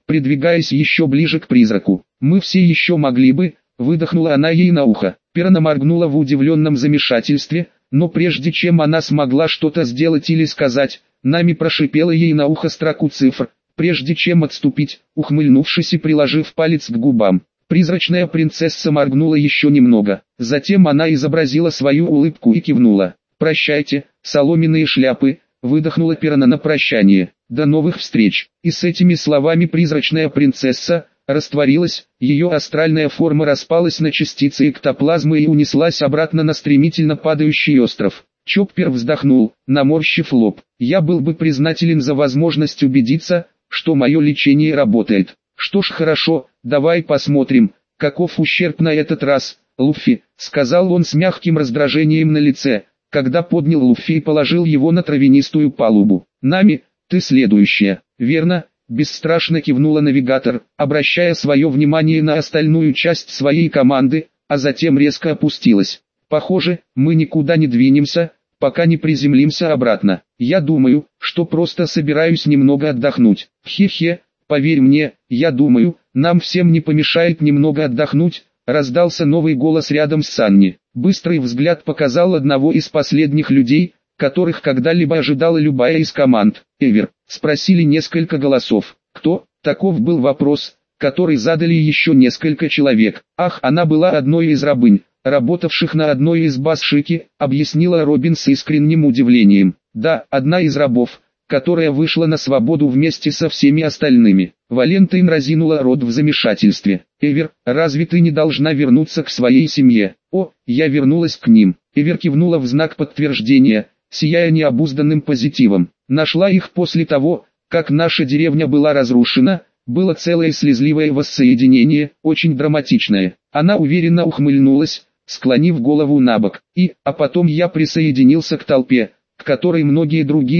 Speaker 1: придвигаясь еще ближе к призраку. «Мы все еще могли бы», — выдохнула она ей на ухо. Пирана моргнула в удивленном замешательстве, но прежде чем она смогла что-то сделать или сказать, Нами прошипела ей на ухо строку цифр, прежде чем отступить, ухмыльнувшись и приложив палец к губам. Призрачная принцесса моргнула еще немного, затем она изобразила свою улыбку и кивнула. «Прощайте, соломенные шляпы», — выдохнула Пирана на прощание. «До новых встреч». И с этими словами призрачная принцесса растворилась, ее астральная форма распалась на частицы эктоплазмы и унеслась обратно на стремительно падающий остров. Чоппер вздохнул, наморщив лоб. «Я был бы признателен за возможность убедиться, что мое лечение работает». «Что ж, хорошо, давай посмотрим, каков ущерб на этот раз, Луффи», — сказал он с мягким раздражением на лице, когда поднял Луффи и положил его на травянистую палубу. «Нами, ты следующая». «Верно», — бесстрашно кивнула навигатор, обращая свое внимание на остальную часть своей команды, а затем резко опустилась. «Похоже, мы никуда не двинемся, пока не приземлимся обратно. Я думаю, что просто собираюсь немного отдохнуть. Хе-хе, поверь мне, я думаю, нам всем не помешает немного отдохнуть», — раздался новый голос рядом с Санни. Быстрый взгляд показал одного из последних людей, которых когда-либо ожидала любая из команд. «Эвер», — спросили несколько голосов. «Кто?» — таков был вопрос, который задали еще несколько человек. «Ах, она была одной из рабынь, работавших на одной из баз Шики», — объяснила Робин с искренним удивлением. «Да, одна из рабов, которая вышла на свободу вместе со всеми остальными». Валентайн разинула рот в замешательстве. «Эвер, разве ты не должна вернуться к своей семье?» «О, я вернулась к ним». Эвер кивнула в знак подтверждения, сияя необузданным позитивом. «Нашла их после того, как наша деревня была разрушена». Было целое слезливое воссоединение, очень драматичное. Она уверенно ухмыльнулась, склонив голову набок. А потом я присоединился к толпе, к которой многие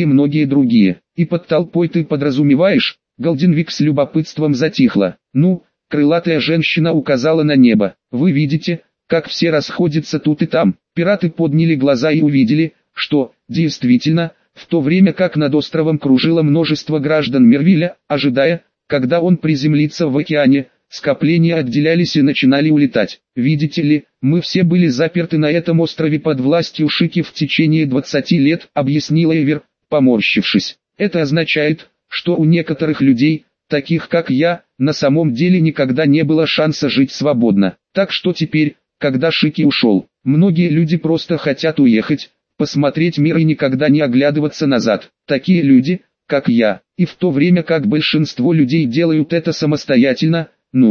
Speaker 1: другие. «И под толпой ты подразумеваешь?» Голденвик с любопытством затихла. «Ну», крылатая женщина указала на небо. «Вы видите, как все расходятся тут и там». Пираты подняли глаза и увидели, что, действительно, в то время как над островом кружило множество граждан Мервиля, ожидая, когда он приземлится в океане, скопления отделялись и начинали улетать. «Видите ли, мы все были заперты на этом острове под властью Шики в течение 20 лет», — объяснила Эвер, поморщившись. «Это означает, что у некоторых людей, таких как я, на самом деле никогда не было шанса жить свободно. Так что теперь, когда Шики ушел, многие люди просто хотят уехать, посмотреть мир и никогда не оглядываться назад. Такие люди, как я, и в то время как большинство людей делают это самостоятельно».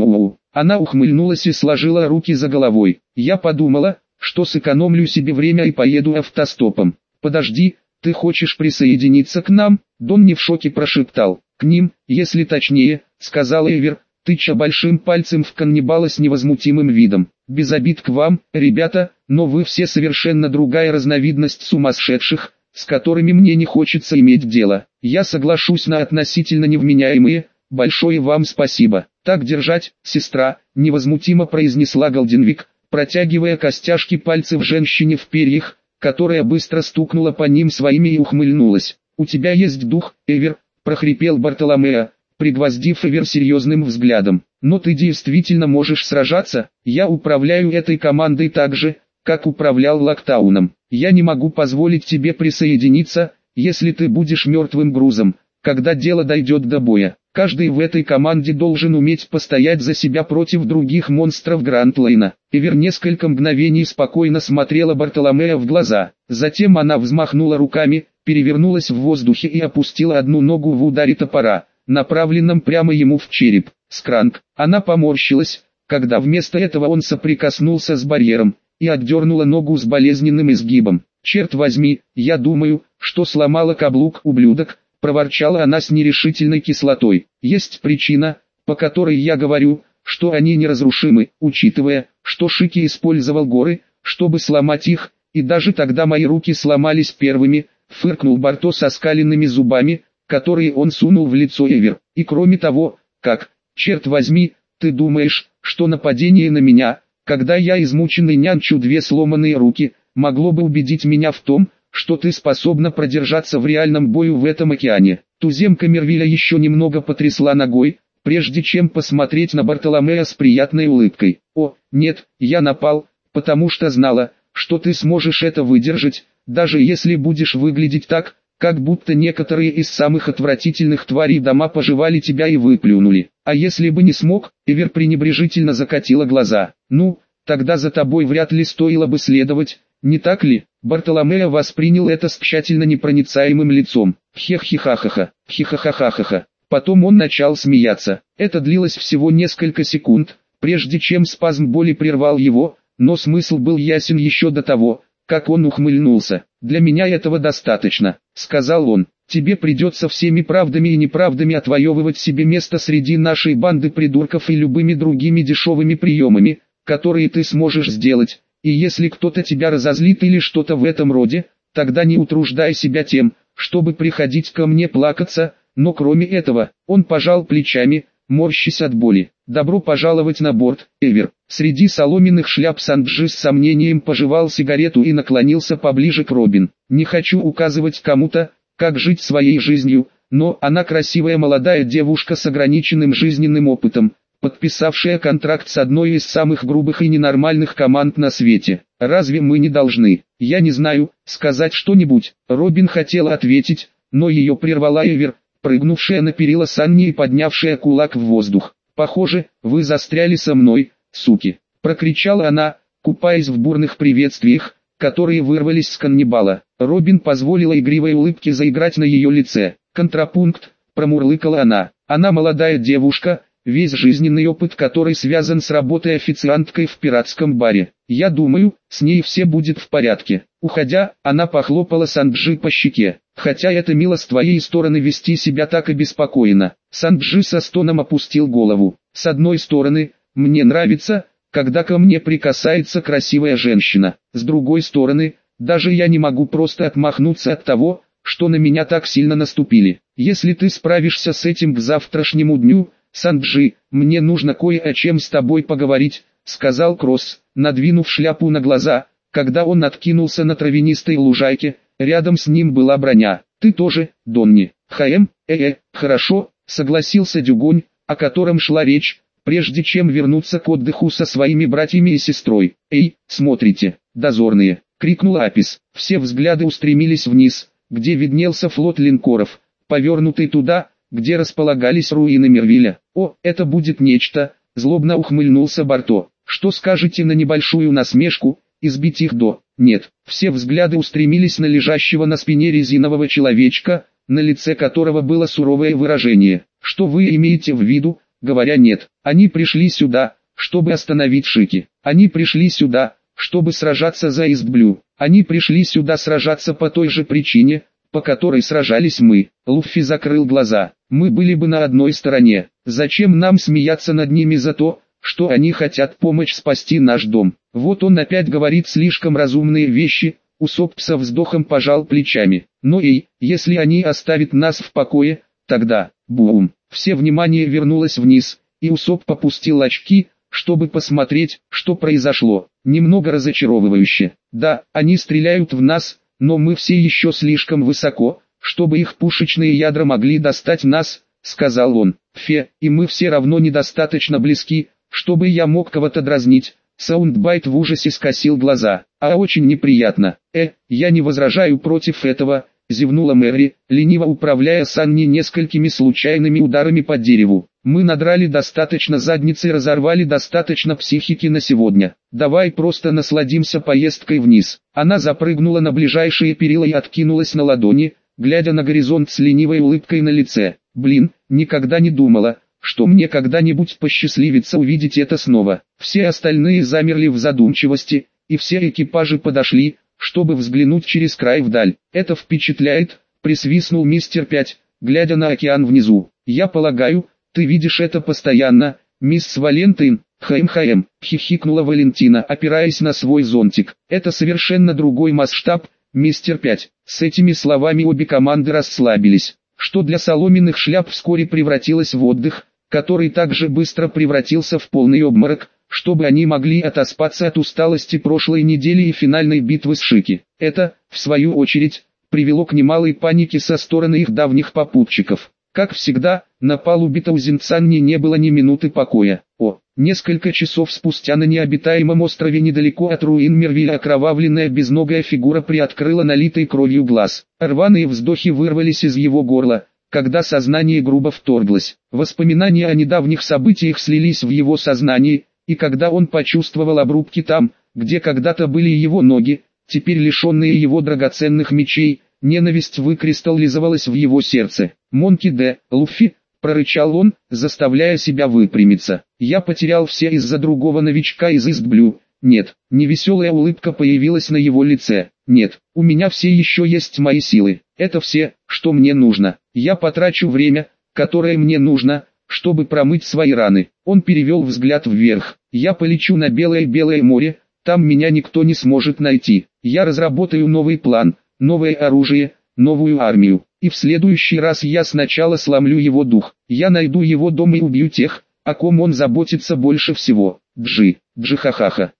Speaker 1: Она ухмыльнулась и сложила руки за головой. «Я подумала, что сэкономлю себе время и поеду автостопом». «Подожди, ты хочешь присоединиться к нам?» Дон не в шоке прошептал. «К ним, если точнее», — сказала Эвер, тыча большим пальцем в каннибала с невозмутимым видом. «Без обид к вам, ребята, но вы все совершенно другая разновидность сумасшедших, с которыми мне не хочется иметь дело. Я соглашусь на относительно невменяемые, большое вам спасибо». «Так держать, сестра», — невозмутимо произнесла Голденвик, протягивая костяшки пальцев женщине в перьях, которая быстро стукнула по ним своими и ухмыльнулась. «У тебя есть дух, Эвер», — прохрипел Бартоломео, пригвоздив Эвер серьезным взглядом. «Но ты действительно можешь сражаться. Я управляю этой командой так же, как управлял Локтауном. Я не могу позволить тебе присоединиться, если ты будешь мертвым грузом, когда дело дойдет до боя. Каждый в этой команде должен уметь постоять за себя против других монстров Грантлейна». Эвер несколько мгновений спокойно смотрела Бартоломео в глаза. Затем она взмахнула руками, перевернулась в воздухе и опустила одну ногу в ударе топора, направленном прямо ему в череп. Скранк. Она поморщилась, когда вместо этого он соприкоснулся с барьером, и отдернула ногу с болезненным изгибом. «Черт возьми, я думаю, что сломала каблук, ублюдок», — проворчала она с нерешительной кислотой. «Есть причина, по которой я говорю, что они неразрушимы, учитывая, что Шики использовал горы, чтобы сломать их, и даже тогда мои руки сломались первыми», — фыркнул Барто со скаленными зубами, которые он сунул в лицо Эвер. «И кроме того, черт возьми, ты думаешь, что нападение на меня, когда я измученный нянчу две сломанные руки, могло бы убедить меня в том, что ты способна продержаться в реальном бою в этом океане?» Туземка Мервиля еще немного потрясла ногой, прежде чем посмотреть на Бартоломея с приятной улыбкой. «О, нет, я напал, потому что знала, что ты сможешь это выдержать, даже если будешь выглядеть так, как будто некоторые из самых отвратительных тварей дома пожевали тебя и выплюнули. А если бы не смог?» Эвер пренебрежительно закатила глаза. «Ну, тогда за тобой вряд ли стоило бы следовать, не так ли?» Бартоломео воспринял это с тщательно непроницаемым лицом. Хех-хихахаха, хихахахахаха. Потом он начал смеяться. Это длилось всего несколько секунд, прежде чем спазм боли прервал его, но смысл был ясен еще до того, как он ухмыльнулся. «Для меня этого достаточно», — сказал он. «Тебе придется всеми правдами и неправдами отвоевывать себе место среди нашей банды придурков и любыми другими дешевыми приемами, которые ты сможешь сделать. И если кто-то тебя разозлит или что-то в этом роде, тогда не утруждай себя тем, чтобы приходить ко мне плакаться, но кроме этого». Он пожал плечами, морщась от боли. «Добро пожаловать на борт, Эвер». Среди соломенных шляп Санджи с сомнением пожевал сигарету и наклонился поближе к Робин. «Не хочу указывать кому-то, как жить своей жизнью, но она красивая молодая девушка с ограниченным жизненным опытом, подписавшая контракт с одной из самых грубых и ненормальных команд на свете. Разве мы не должны, я не знаю, сказать что-нибудь?» Робин хотела ответить, но ее прервала Эвер, прыгнувшая на перила Санни и поднявшая кулак в воздух. «Похоже, вы застряли со мной, суки!» — прокричала она, купаясь в бурных приветствиях, которые вырвались с каннибала. Робин позволила игривой улыбке заиграть на ее лице. «Контрапункт», — промурлыкала она. «Она молодая девушка, весь жизненный опыт которой связан с работой официанткой в пиратском баре. Я думаю, с ней все будет в порядке». Уходя, она похлопала Санджи по щеке. «Хотя это мило с твоей стороны вести себя так обеспокоенно». Санджи со стоном опустил голову. «С одной стороны, мне нравится, когда ко мне прикасается красивая женщина. С другой стороны, даже я не могу просто отмахнуться от того, что на меня так сильно наступили. Если ты справишься с этим к завтрашнему дню, Санджи, мне нужно кое о чем с тобой поговорить», — сказал Кросс, надвинув шляпу на глаза, когда он откинулся на травянистой лужайке. Рядом с ним была броня. «Ты тоже, Донни?» Хорошо», — согласился Дюгонь, о котором шла речь, прежде чем вернуться к отдыху со своими братьями и сестрой. «Эй, смотрите, дозорные!» — крикнул Апис. Все взгляды устремились вниз, где виднелся флот линкоров, повернутый туда, где располагались руины Мервиля. «О, это будет нечто!» — злобно ухмыльнулся Барто. «Что скажете на небольшую насмешку, избить их до...» Нет, все взгляды устремились на лежащего на спине резинового человечка, на лице которого было суровое выражение. «Что вы имеете в виду, говоря нет? Они пришли сюда, чтобы остановить Шики. Они пришли сюда, чтобы сражаться за Истблю. Они пришли сюда сражаться по той же причине, по которой сражались мы». Луффи закрыл глаза. «Мы были бы на одной стороне. Зачем нам смеяться над ними за то, что они хотят помочь спасти наш дом?» «Вот он опять говорит слишком разумные вещи», — Усоп со вздохом пожал плечами. «Но если они оставят нас в покое, тогда...» Бум! Все внимание вернулось вниз, и Усоп попустил очки, чтобы посмотреть, что произошло. Немного разочаровывающе. «Да, они стреляют в нас, но мы все еще слишком высоко, чтобы их пушечные ядра могли достать нас», — сказал он. «И мы все равно недостаточно близки, чтобы я мог кого-то дразнить». Саундбайт в ужасе скосил глаза. «А очень неприятно». Я не возражаю против этого», — зевнула Мэри, лениво управляя Санни несколькими случайными ударами по дереву. «Мы надрали достаточно задницы и разорвали достаточно психики на сегодня. Давай просто насладимся поездкой вниз». Она запрыгнула на ближайшие перила и откинулась на ладони, глядя на горизонт с ленивой улыбкой на лице. «Блин, никогда не думала, что мне когда-нибудь посчастливится увидеть это снова». Все остальные замерли в задумчивости, и все экипажи подошли, чтобы взглянуть через край вдаль. «Это впечатляет», — присвистнул мистер 5, глядя на океан внизу. «Я полагаю, ты видишь это постоянно, мисс Валентин?» «Хэм-хэм», — хихикнула Валентина, опираясь на свой зонтик. «Это совершенно другой масштаб, мистер 5». С этими словами обе команды расслабились, что для соломенных шляп вскоре превратилось в отдых, который также быстро превратился в полный обморок, чтобы они могли отоспаться от усталости прошлой недели и финальной битвы с Шики. Это, в свою очередь, привело к немалой панике со стороны их давних попутчиков. Как всегда, на палубе Таузенцанни не было ни минуты покоя. Несколько часов спустя на необитаемом острове недалеко от руин Мервиля окровавленная безногая фигура приоткрыла налитой кровью глаз. Рваные вздохи вырвались из его горла, когда сознание грубо вторглось. Воспоминания о недавних событиях слились в его сознании, и когда он почувствовал обрубки там, где когда-то были его ноги, теперь лишенные его драгоценных мечей, ненависть выкристаллизовалась в его сердце. «Монки Д. Луффи», — прорычал он, заставляя себя выпрямиться. «Я потерял все из-за другого новичка из Истблю. Нет». Невеселая улыбка появилась на его лице. «Нет, у меня все еще есть мои силы. Это все, что мне нужно. Я потрачу время, которое мне нужно, чтобы промыть свои раны». Он перевел взгляд вверх. «Я полечу на Белое море, там меня никто не сможет найти. Я разработаю новый план, новое оружие, новую армию. И в следующий раз я сначала сломлю его дух. Я найду его дом и убью тех, о ком он заботится больше всего. Джихахаха.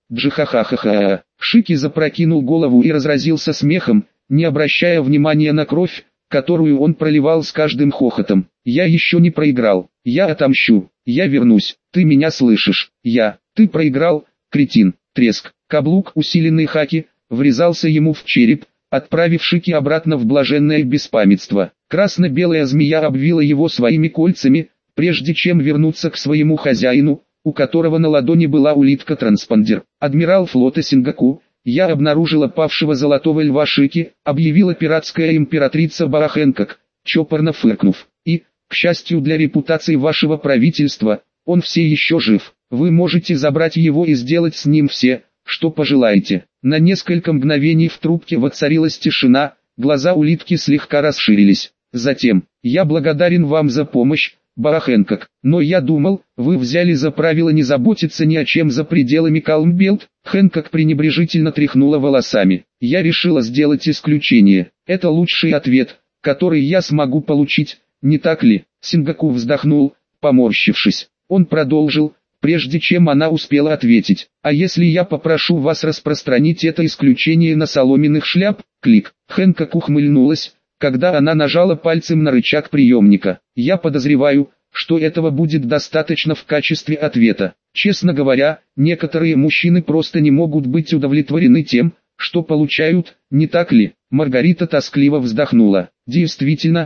Speaker 1: Шики запрокинул голову и разразился смехом, не обращая внимания на кровь, которую он проливал с каждым хохотом. «Я еще не проиграл. Я отомщу. Я вернусь. Ты меня слышишь? Ты проиграл, кретин». Треск. Каблук, усиленный хаки, врезался ему в череп, отправив Шики обратно в блаженное беспамятство. Красно-белая змея обвила его своими кольцами, прежде чем вернуться к своему хозяину, у которого на ладони была улитка-транспондер. «Адмирал флота Сингаку, я обнаружила павшего золотого льва Шики», объявила пиратская императрица Барахенкок, чопорно фыркнув. «И, к счастью для репутации вашего правительства, он все еще жив. Вы можете забрать его и сделать с ним все, что пожелаете». На несколько мгновений в трубке воцарилась тишина, глаза улитки слегка расширились. Затем: «Я благодарен вам за помощь, Барахенкок, но я думал, вы взяли за правило не заботиться ни о чем за пределами Калмбелт». Хэнкок пренебрежительно тряхнула волосами. «Я решила сделать исключение. Это лучший ответ, который я смогу получить, не так ли?» Сингаку вздохнул, поморщившись. Он продолжил, прежде чем она успела ответить: «А если я попрошу вас распространить это исключение на соломенных шляп?» Клик. Хэнкок ухмыльнулась, когда она нажала пальцем на рычаг приемника. «Я подозреваю, что этого будет достаточно в качестве ответа. Честно говоря, некоторые мужчины просто не могут быть удовлетворены тем, что получают, не так ли?» Маргарита тоскливо вздохнула. Действительно,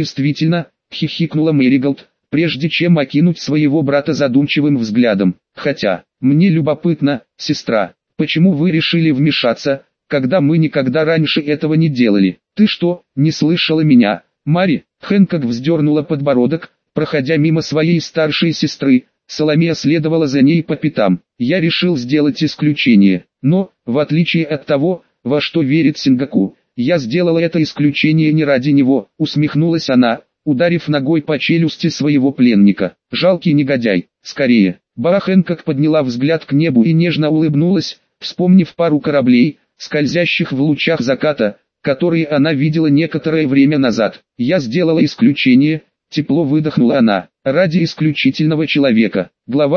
Speaker 1: хихикнула Мэриголд, прежде чем окинуть своего брата задумчивым взглядом. «Хотя, мне любопытно, сестра, почему вы решили вмешаться, когда мы никогда раньше этого не делали? Ты что, не слышала меня, Мари?» Хэнкок вздернула подбородок, проходя мимо своей старшей сестры. Соломея следовала за ней по пятам. «Я решил сделать исключение, но, в отличие от того, во что верит Сингаку, я сделала это исключение не ради него», усмехнулась она, ударив ногой по челюсти своего пленника. «Жалкий негодяй, скорее». Барахенкок подняла взгляд к небу и нежно улыбнулась, вспомнив пару кораблей, скользящих в лучах заката, которые она видела некоторое время назад. «Я сделала исключение», тепло выдохнула она, «ради исключительного человека». Глава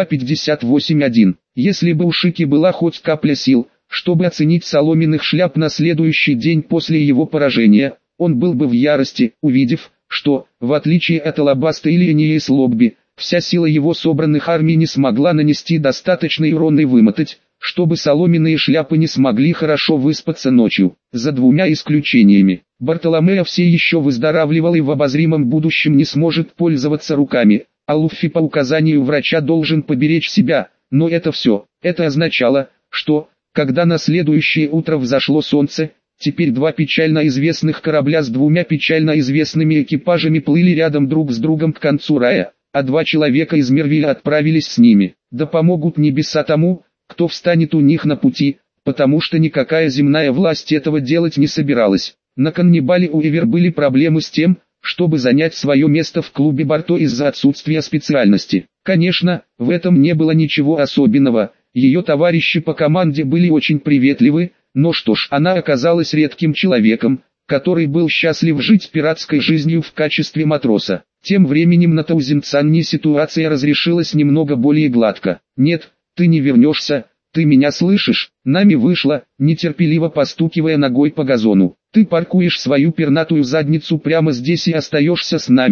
Speaker 1: 58.1. Если бы у Шики была хоть капля сил, чтобы оценить соломенных шляп на следующий день после его поражения, он был бы в ярости, увидев, что, в отличие от Алабаста или Эниэс Лобби, вся сила его собранных армий не смогла нанести достаточный урон и вымотать, чтобы соломенные шляпы не смогли хорошо выспаться ночью. За двумя исключениями, Бартоломео все еще выздоравливал и в обозримом будущем не сможет пользоваться руками, а Луффи по указанию врача должен поберечь себя, но это все. Это означало, что, когда на следующее утро взошло солнце, теперь два печально известных корабля с двумя печально известными экипажами плыли рядом друг с другом к концу рая, а два человека из Мервиля отправились с ними. Да помогут небеса тому, кто встанет у них на пути, потому что никакая земная власть этого делать не собиралась. На Каннибале у Эвер были проблемы с тем, чтобы занять свое место в клубе Барто из-за отсутствия специальности. Конечно, в этом не было ничего особенного, ее товарищи по команде были очень приветливы, но что ж, она оказалась редким человеком, который был счастлив жить пиратской жизнью в качестве матроса. Тем временем на Таузенцанне ситуация разрешилась немного более гладко. «Нет, ты не вернешься, ты меня слышишь?» Нами вышло, нетерпеливо постукивая ногой по газону. «Ты паркуешь свою пернатую задницу прямо здесь и остаешься с нами,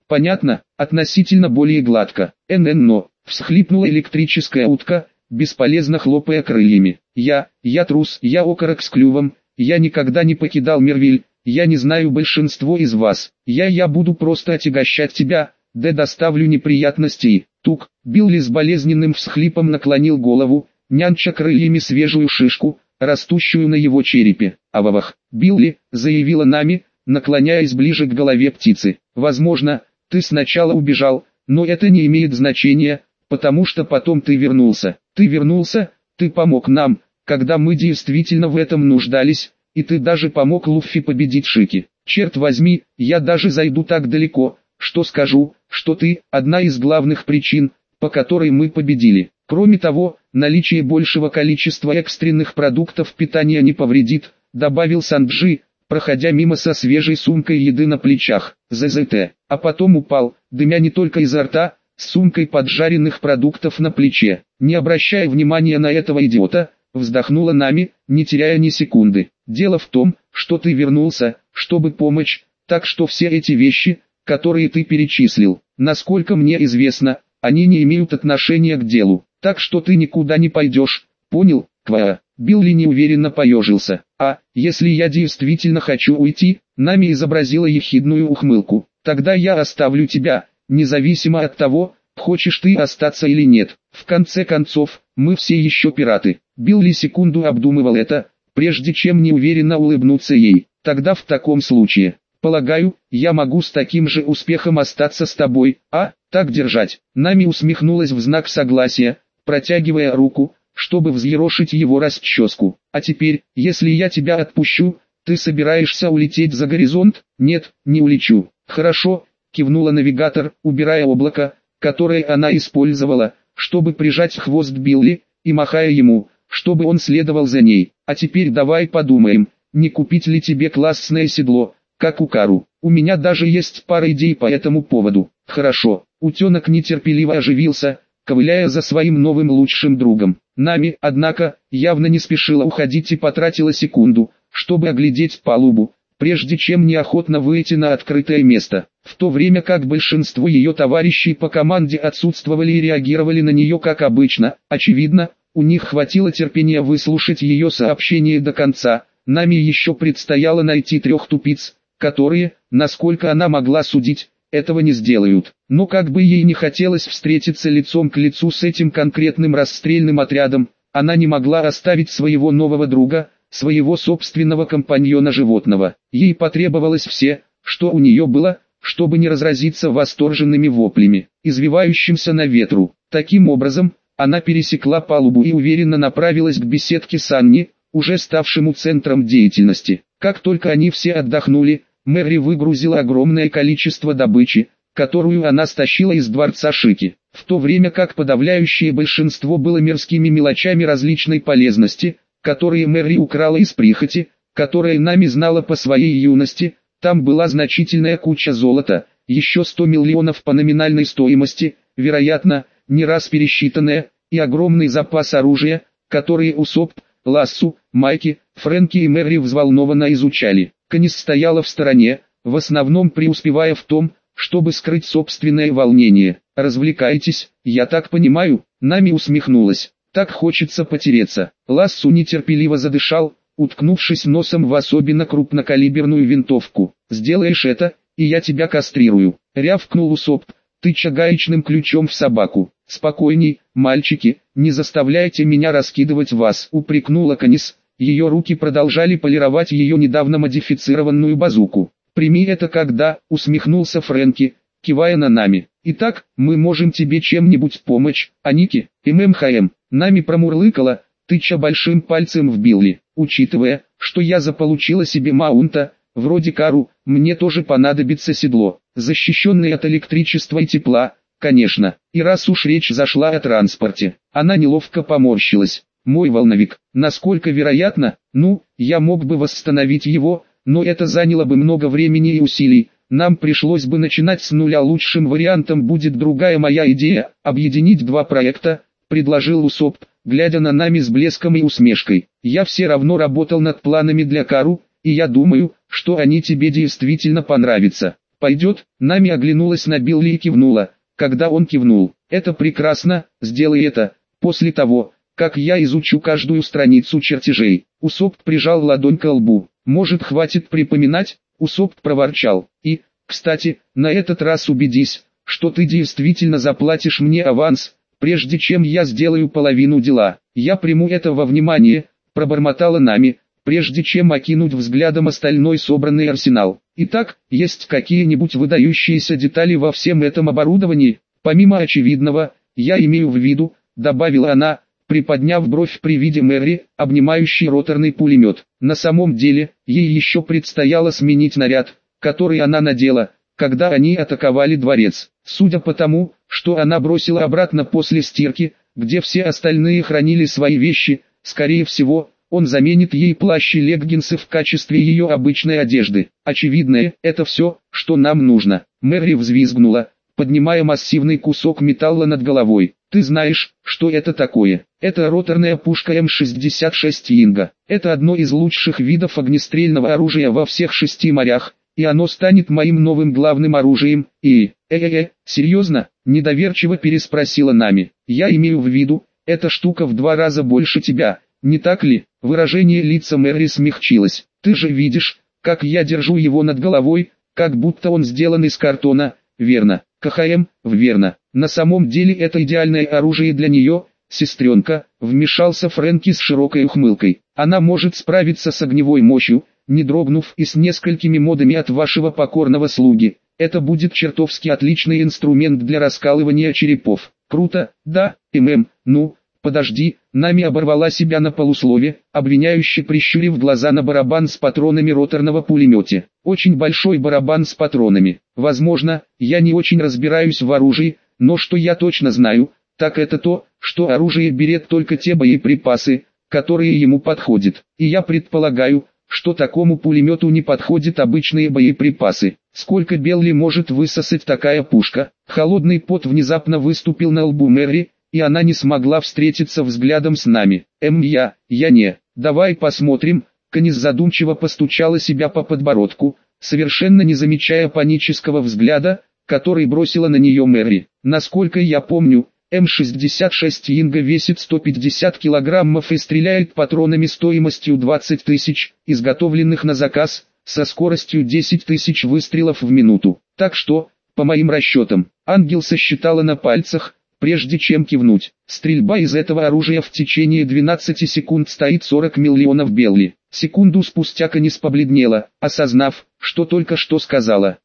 Speaker 1: Понятно, относительно более гладко. Но, всхлипнула электрическая утка, бесполезно хлопая крыльями. Я трус, я окорок с клювом, я никогда не покидал Мервиль, я не знаю большинство из вас. Я буду просто отягощать тебя, да доставлю неприятностей. Тук, Билли с болезненным всхлипом наклонил голову, нянча крыльями свежую шишку, растущую на его черепе. «Ававах, Билли», заявила Нами, наклоняясь ближе к голове птицы. «Возможно, ты сначала убежал, но это не имеет значения, потому что потом ты вернулся. Ты помог нам, когда мы действительно в этом нуждались, и ты даже помог Луффи победить Шики. Черт возьми, я даже зайду так далеко, что скажу, что ты – одна из главных причин, по которой мы победили. Кроме того, наличие большего количества экстренных продуктов питания не повредит», добавил Санджи, проходя мимо со свежей сумкой еды на плечах. ЗЗТ. А потом упал, дымя не только изо рта, с сумкой поджаренных продуктов на плече. Не обращая внимания на этого идиота, вздохнула Нами, не теряя ни секунды. «Дело в том, что ты вернулся, чтобы помочь, так что все эти вещи, которые ты перечислил, насколько мне известно, они не имеют отношения к делу, так что ты никуда не пойдешь, понял, Кваа?» Билли неуверенно поежился. «А, если я действительно хочу уйти?» Нами изобразила ехидную ухмылку. «Тогда я оставлю тебя, независимо от того, хочешь ты остаться или нет. В конце концов, мы все еще пираты». Билли секунду обдумывал это, прежде чем неуверенно улыбнуться ей. «Тогда в таком случае, полагаю, я могу с таким же успехом остаться с тобой, а? Так держать». Нами усмехнулась в знак согласия, протягивая руку, чтобы взъерошить его расческу. «А теперь, если я тебя отпущу, ты собираешься улететь за горизонт?» «Нет, не улечу». «Хорошо», кивнула навигатор, убирая облако, которое она использовала, чтобы прижать хвост Билли, и махая ему, чтобы он следовал за ней. «А теперь давай подумаем, не купить ли тебе классное седло, как у Кару. У меня даже есть пара идей по этому поводу». «Хорошо». Утенок нетерпеливо оживился, ковыляя за своим новым лучшим другом. Нами, однако, явно не спешила уходить и потратила секунду, чтобы оглядеть палубу, прежде чем неохотно выйти на открытое место. В то время как большинство ее товарищей по команде отсутствовали и реагировали на нее как обычно, очевидно, у них хватило терпения выслушать ее сообщение до конца. Нами еще предстояло найти 3 тупиц, которые, насколько она могла судить, этого не сделают. Но как бы ей не хотелось встретиться лицом к лицу с этим конкретным расстрельным отрядом, она не могла оставить своего нового друга, своего собственного компаньона-животного. Ей потребовалось все, что у нее было, чтобы не разразиться восторженными воплями, извивающимся на ветру. Таким образом, она пересекла палубу и уверенно направилась к беседке Санни, уже ставшему центром деятельности. Как только они все отдохнули, Мэри выгрузила огромное количество добычи, которую она стащила из дворца Шики, в то время как подавляющее большинство было мерзкими мелочами различной полезности, которые Мэри украла из прихоти, которая Нами знала по своей юности. Там была значительная куча золота, еще 100 миллионов по номинальной стоимости, вероятно, не раз пересчитанная, и огромный запас оружия, которые Усоп, Лассу, Майки, Фрэнки и Мэри взволнованно изучали. Канис стояла в стороне, в основном преуспевая в том, чтобы скрыть собственное волнение. «Развлекайтесь, я так понимаю», Нами усмехнулась. «Так хочется потереться». Лассу нетерпеливо задышал, уткнувшись носом в особенно крупнокалиберную винтовку. «Сделаешь это, и я тебя кастрирую», — рявкнул Усоп, тыча гаечным ключом в собаку. «Спокойней, мальчики, не заставляйте меня раскидывать вас», — упрекнула Канис. Ее руки продолжали полировать ее недавно модифицированную базуку. «Прими это когда», — усмехнулся Фрэнки, кивая на Нами. «Итак, мы можем тебе чем-нибудь помочь, Аники?» «ММХМ», Нами промурлыкала, тыча большим пальцем в Билли. «Учитывая, что я заполучила себе маунта, вроде Кару, мне тоже понадобится седло, защищенное от электричества и тепла, конечно. И раз уж речь зашла о транспорте». Она неловко поморщилась. «Мой волновик, насколько вероятно, я мог бы восстановить его, но это заняло бы много времени и усилий. Нам пришлось бы начинать с нуля. Лучшим вариантом будет другая моя идея, объединить 2 проекта», — предложил Усоп, глядя на Нами с блеском и усмешкой. «Я все равно работал над планами для Кару, и я думаю, что они тебе действительно понравятся. Пойдет, Нами оглянулась на Билли и кивнула. Когда он кивнул, это прекрасно, сделай это, после того, как я изучу каждую страницу чертежей. Усопт прижал ладонь к лбу. Может, хватит припоминать? Усопт проворчал. И, кстати, на этот раз убедись, что ты действительно заплатишь мне аванс, прежде чем я сделаю половину дела. Я приму это во внимание, пробормотала Нами, прежде чем окинуть взглядом остальной собранный арсенал. Итак, есть какие-нибудь выдающиеся детали во всем этом оборудовании? Помимо очевидного, я имею в виду, добавила она, приподняв бровь при виде Мэри, обнимающей роторный пулемет. На самом деле, ей еще предстояло сменить наряд, который она надела, когда они атаковали дворец. Судя по тому, что она бросила обратно после стирки, где все остальные хранили свои вещи, скорее всего, он заменит ей плащ и леггинсы в качестве ее обычной одежды. Очевидно, это все, что нам нужно. Мэри взвизгнула, поднимая массивный кусок металла над головой. Ты знаешь, что это такое? Это роторная пушка М-66 Инга. Это одно из лучших видов огнестрельного оружия во всех 6 морях, и оно станет моим новым главным оружием. Серьезно? Недоверчиво переспросила Нами. Я имею в виду, эта штука в 2 раза больше тебя, не так ли? Выражение лица Мэри смягчилось. Ты же видишь, как я держу его над головой, как будто он сделан из картона, верно? Верно. На самом деле это идеальное оружие для нее, сестренка, вмешался Фрэнки с широкой ухмылкой. Она может справиться с огневой мощью, не дрогнув, и с несколькими модами от вашего покорного слуги. Это будет чертовски отличный инструмент для раскалывания черепов. Круто, да, ну, подожди, Нами оборвала себя на полуслове, обвиняюще прищурив глаза на барабан с патронами роторного пулемете. Очень большой барабан с патронами. Возможно, я не очень разбираюсь в оружии, но что я точно знаю, так это то, что оружие берет только те боеприпасы, которые ему подходят. И я предполагаю, что такому пулемету не подходят обычные боеприпасы. Сколько Белли может высосать такая пушка? Холодный пот внезапно выступил на лбу Мэри, и она не смогла встретиться взглядом с Нами. Я не. Давай посмотрим. Канис задумчиво постучала себя по подбородку, совершенно не замечая панического взгляда, который бросила на нее Мэри. Насколько я помню, М-66 Инга весит 150 килограммов и стреляет патронами стоимостью 20 тысяч, изготовленных на заказ, со скоростью 10 тысяч выстрелов в минуту. Так что, по моим расчетам, ангел сосчитала на пальцах, прежде чем кивнуть. Стрельба из этого оружия в течение 12 секунд стоит 40 миллионов Белли. Секунду спустя Канис побледнела, осознав, что только что сказала.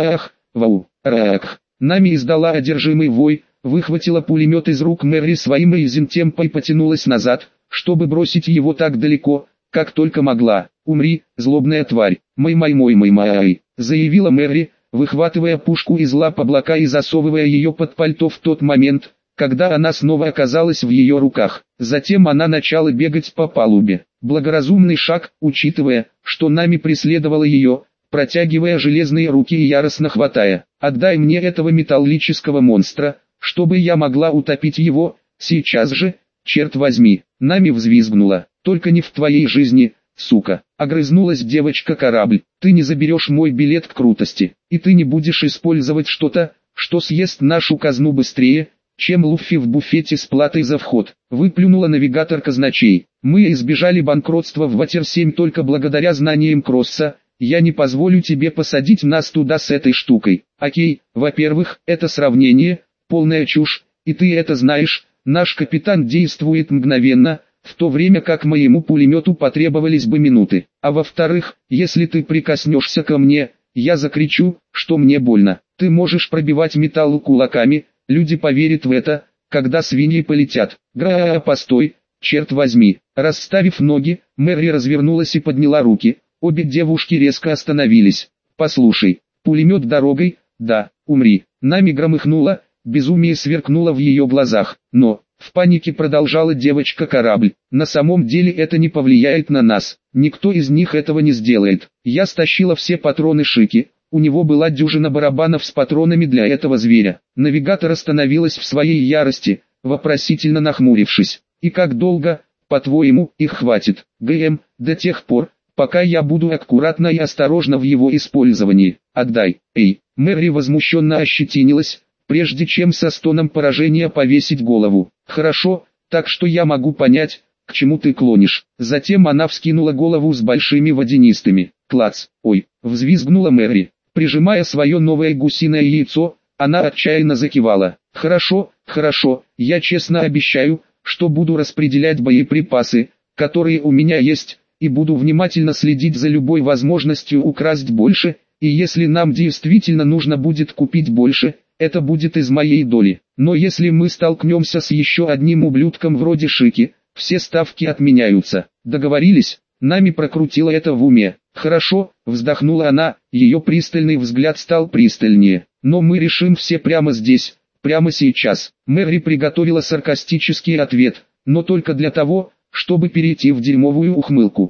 Speaker 1: Нами издала одержимый вой, выхватила пулемет из рук Мэри своим изентемпо и потянулась назад, чтобы бросить его так далеко, как только могла. «Умри, злобная тварь, май», заявила Мэри, выхватывая пушку из лап облака и засовывая ее под пальто в тот момент, когда она снова оказалась в ее руках. Затем она начала бегать по палубе. Благоразумный шаг, учитывая, что Нами преследовала ее, протягивая железные руки и яростно хватая. «Отдай мне этого металлического монстра, чтобы я могла утопить его, сейчас же, черт возьми!» Нами взвизгнула. «Только не в твоей жизни, сука!» Огрызнулась девочка-корабль. «Ты не заберешь мой билет к крутости, и ты не будешь использовать что-то, что съест нашу казну быстрее, чем Луффи в буфете с платой за вход». Выплюнула навигатор казначей. «Мы избежали банкротства в Ватер-7 только благодаря знаниям Кросса. Я не позволю тебе посадить нас туда с этой штукой. Окей, во-первых, это сравнение, полная чушь, и ты это знаешь. Наш капитан действует мгновенно, в то время как моему пулемету потребовались бы минуты. А во-вторых, если ты прикоснешься ко мне, я закричу, что мне больно. Ты можешь пробивать металл кулаками, люди поверят в это, когда свиньи полетят. Постой, черт возьми». Расставив ноги, Мэри развернулась и подняла руки. Обе девушки резко остановились. «Послушай, пулемет дорогой, да, умри». Нами громыхнула, безумие сверкнуло в ее глазах. «Но», в панике продолжала девочка-корабль, «на самом деле это не повлияет на нас. Никто из них этого не сделает. Я стащила все патроны Шики, у него была дюжина барабанов с патронами для этого зверя». Навигатор остановилась в своей ярости, вопросительно нахмурившись. «И как долго, по-твоему, их хватит?» «До тех пор, пока я буду аккуратно и осторожно в его использовании. Отдай, эй!» Мэри возмущенно ощетинилась, прежде чем со стоном поражения повесить голову. «Хорошо, так что я могу понять, к чему ты клонишь». Затем она вскинула голову с большими водянистыми. Клац! «Ой!» — взвизгнула Мэри. Прижимая свое новое гусиное яйцо, она отчаянно закивала. «Хорошо, хорошо, я честно обещаю, что буду распределять боеприпасы, которые у меня есть, и буду внимательно следить за любой возможностью украсть больше, и если нам действительно нужно будет купить больше, это будет из моей доли. Но если мы столкнемся с еще одним ублюдком вроде Шики, все ставки отменяются. Договорились?» Нами прокрутила это в уме. «Хорошо», вздохнула она, ее пристальный взгляд стал пристальнее. «Но мы решим все прямо здесь, прямо сейчас». Мэри приготовила саркастический ответ, но только для того, чтобы перейти в дерьмовую ухмылку.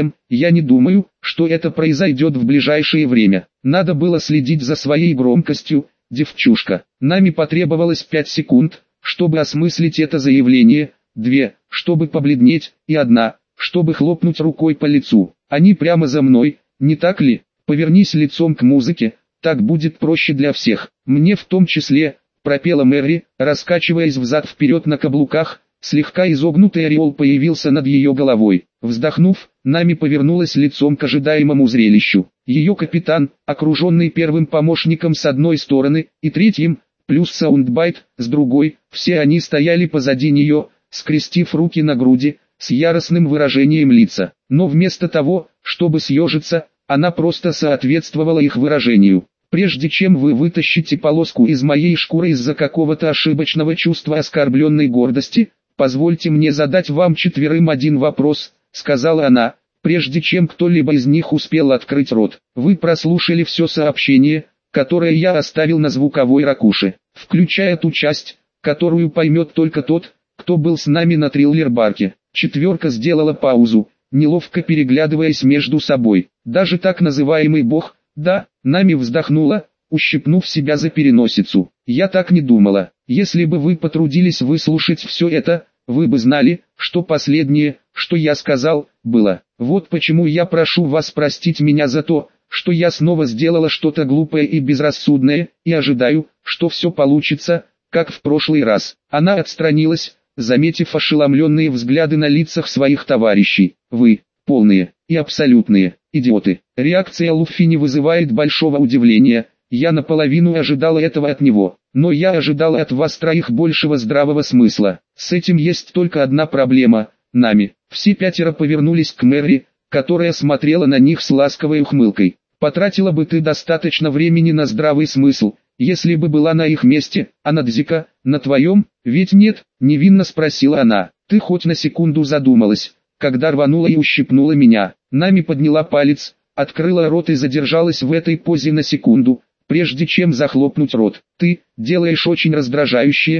Speaker 1: Я не думаю, что это произойдет в ближайшее время. Надо было следить за своей громкостью, девчушка». Нами потребовалось 5 секунд, чтобы осмыслить это заявление, 2, чтобы побледнеть, и 1, чтобы хлопнуть рукой по лицу. «Они прямо за мной, не так ли? Повернись лицом к музыке, так будет проще для всех. Мне в том числе», пропела Мэри, раскачиваясь взад-вперед на каблуках, слегка изогнутый ореол появился над ее головой. Вздохнув, Нами повернулась лицом к ожидаемому зрелищу. Ее капитан, окруженный первым помощником с одной стороны, и третьим, плюс саундбайт, с другой, все они стояли позади нее, скрестив руки на груди, с яростным выражением лица. Но вместо того, чтобы съежиться, она просто соответствовала их выражению. «Прежде чем вы вытащите полоску из моей шкуры из-за какого-то ошибочного чувства оскорбленной гордости, позвольте мне задать вам 4 один вопрос», сказала она, прежде чем кто-либо из них успел открыть рот. «Вы прослушали все сообщение, которое я оставил на звуковой ракуше, включая ту часть, которую поймет только тот, кто был с нами на триллер-барке». 4 сделала паузу, неловко переглядываясь между собой. «Даже так называемый бог?» «Да», Нами вздохнула, ущипнув себя за переносицу. «Я так не думала. Если бы вы потрудились выслушать все это, вы бы знали, что последнее, что я сказал, было. Вот почему я прошу вас простить меня за то, что я снова сделала что-то глупое и безрассудное, и ожидаю, что все получится, как в прошлый раз». Она отстранилась, заметив ошеломленные взгляды на лицах своих товарищей. «Вы, полные и абсолютные идиоты». Реакция Луффи не вызывает большого удивления, я наполовину ожидала этого от него, но я ожидала от вас троих большего здравого смысла. С этим есть только одна проблема, Нами. Все 5 повернулись к Мэри, которая смотрела на них с ласковой ухмылкой. «Потратила бы ты достаточно времени на здравый смысл, если бы была на их месте, а Надзика, на твоем, ведь нет?» невинно спросила она. «Ты хоть на секунду задумалась, когда рванула и ущипнула меня?» Нами подняла палец, открыла рот и задержалась в этой позе на секунду, прежде чем захлопнуть рот. «Ты делаешь очень раздражающее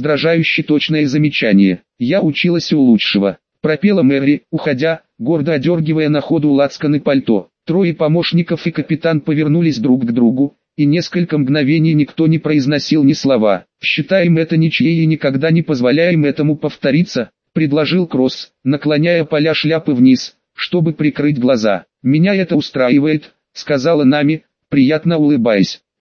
Speaker 1: точное замечание. Я училась у лучшего», пропела Мэри, уходя, гордо одергивая на ходу лацканы пальто. 3 помощников и капитан повернулись друг к другу, и несколько мгновений никто не произносил ни слова. «Считаем это ничьей и никогда не позволяем этому повториться», предложил Кросс, наклоняя поля шляпы вниз, чтобы прикрыть глаза. «Меня это устраивает», сказала Нами, приятно улыбаясь.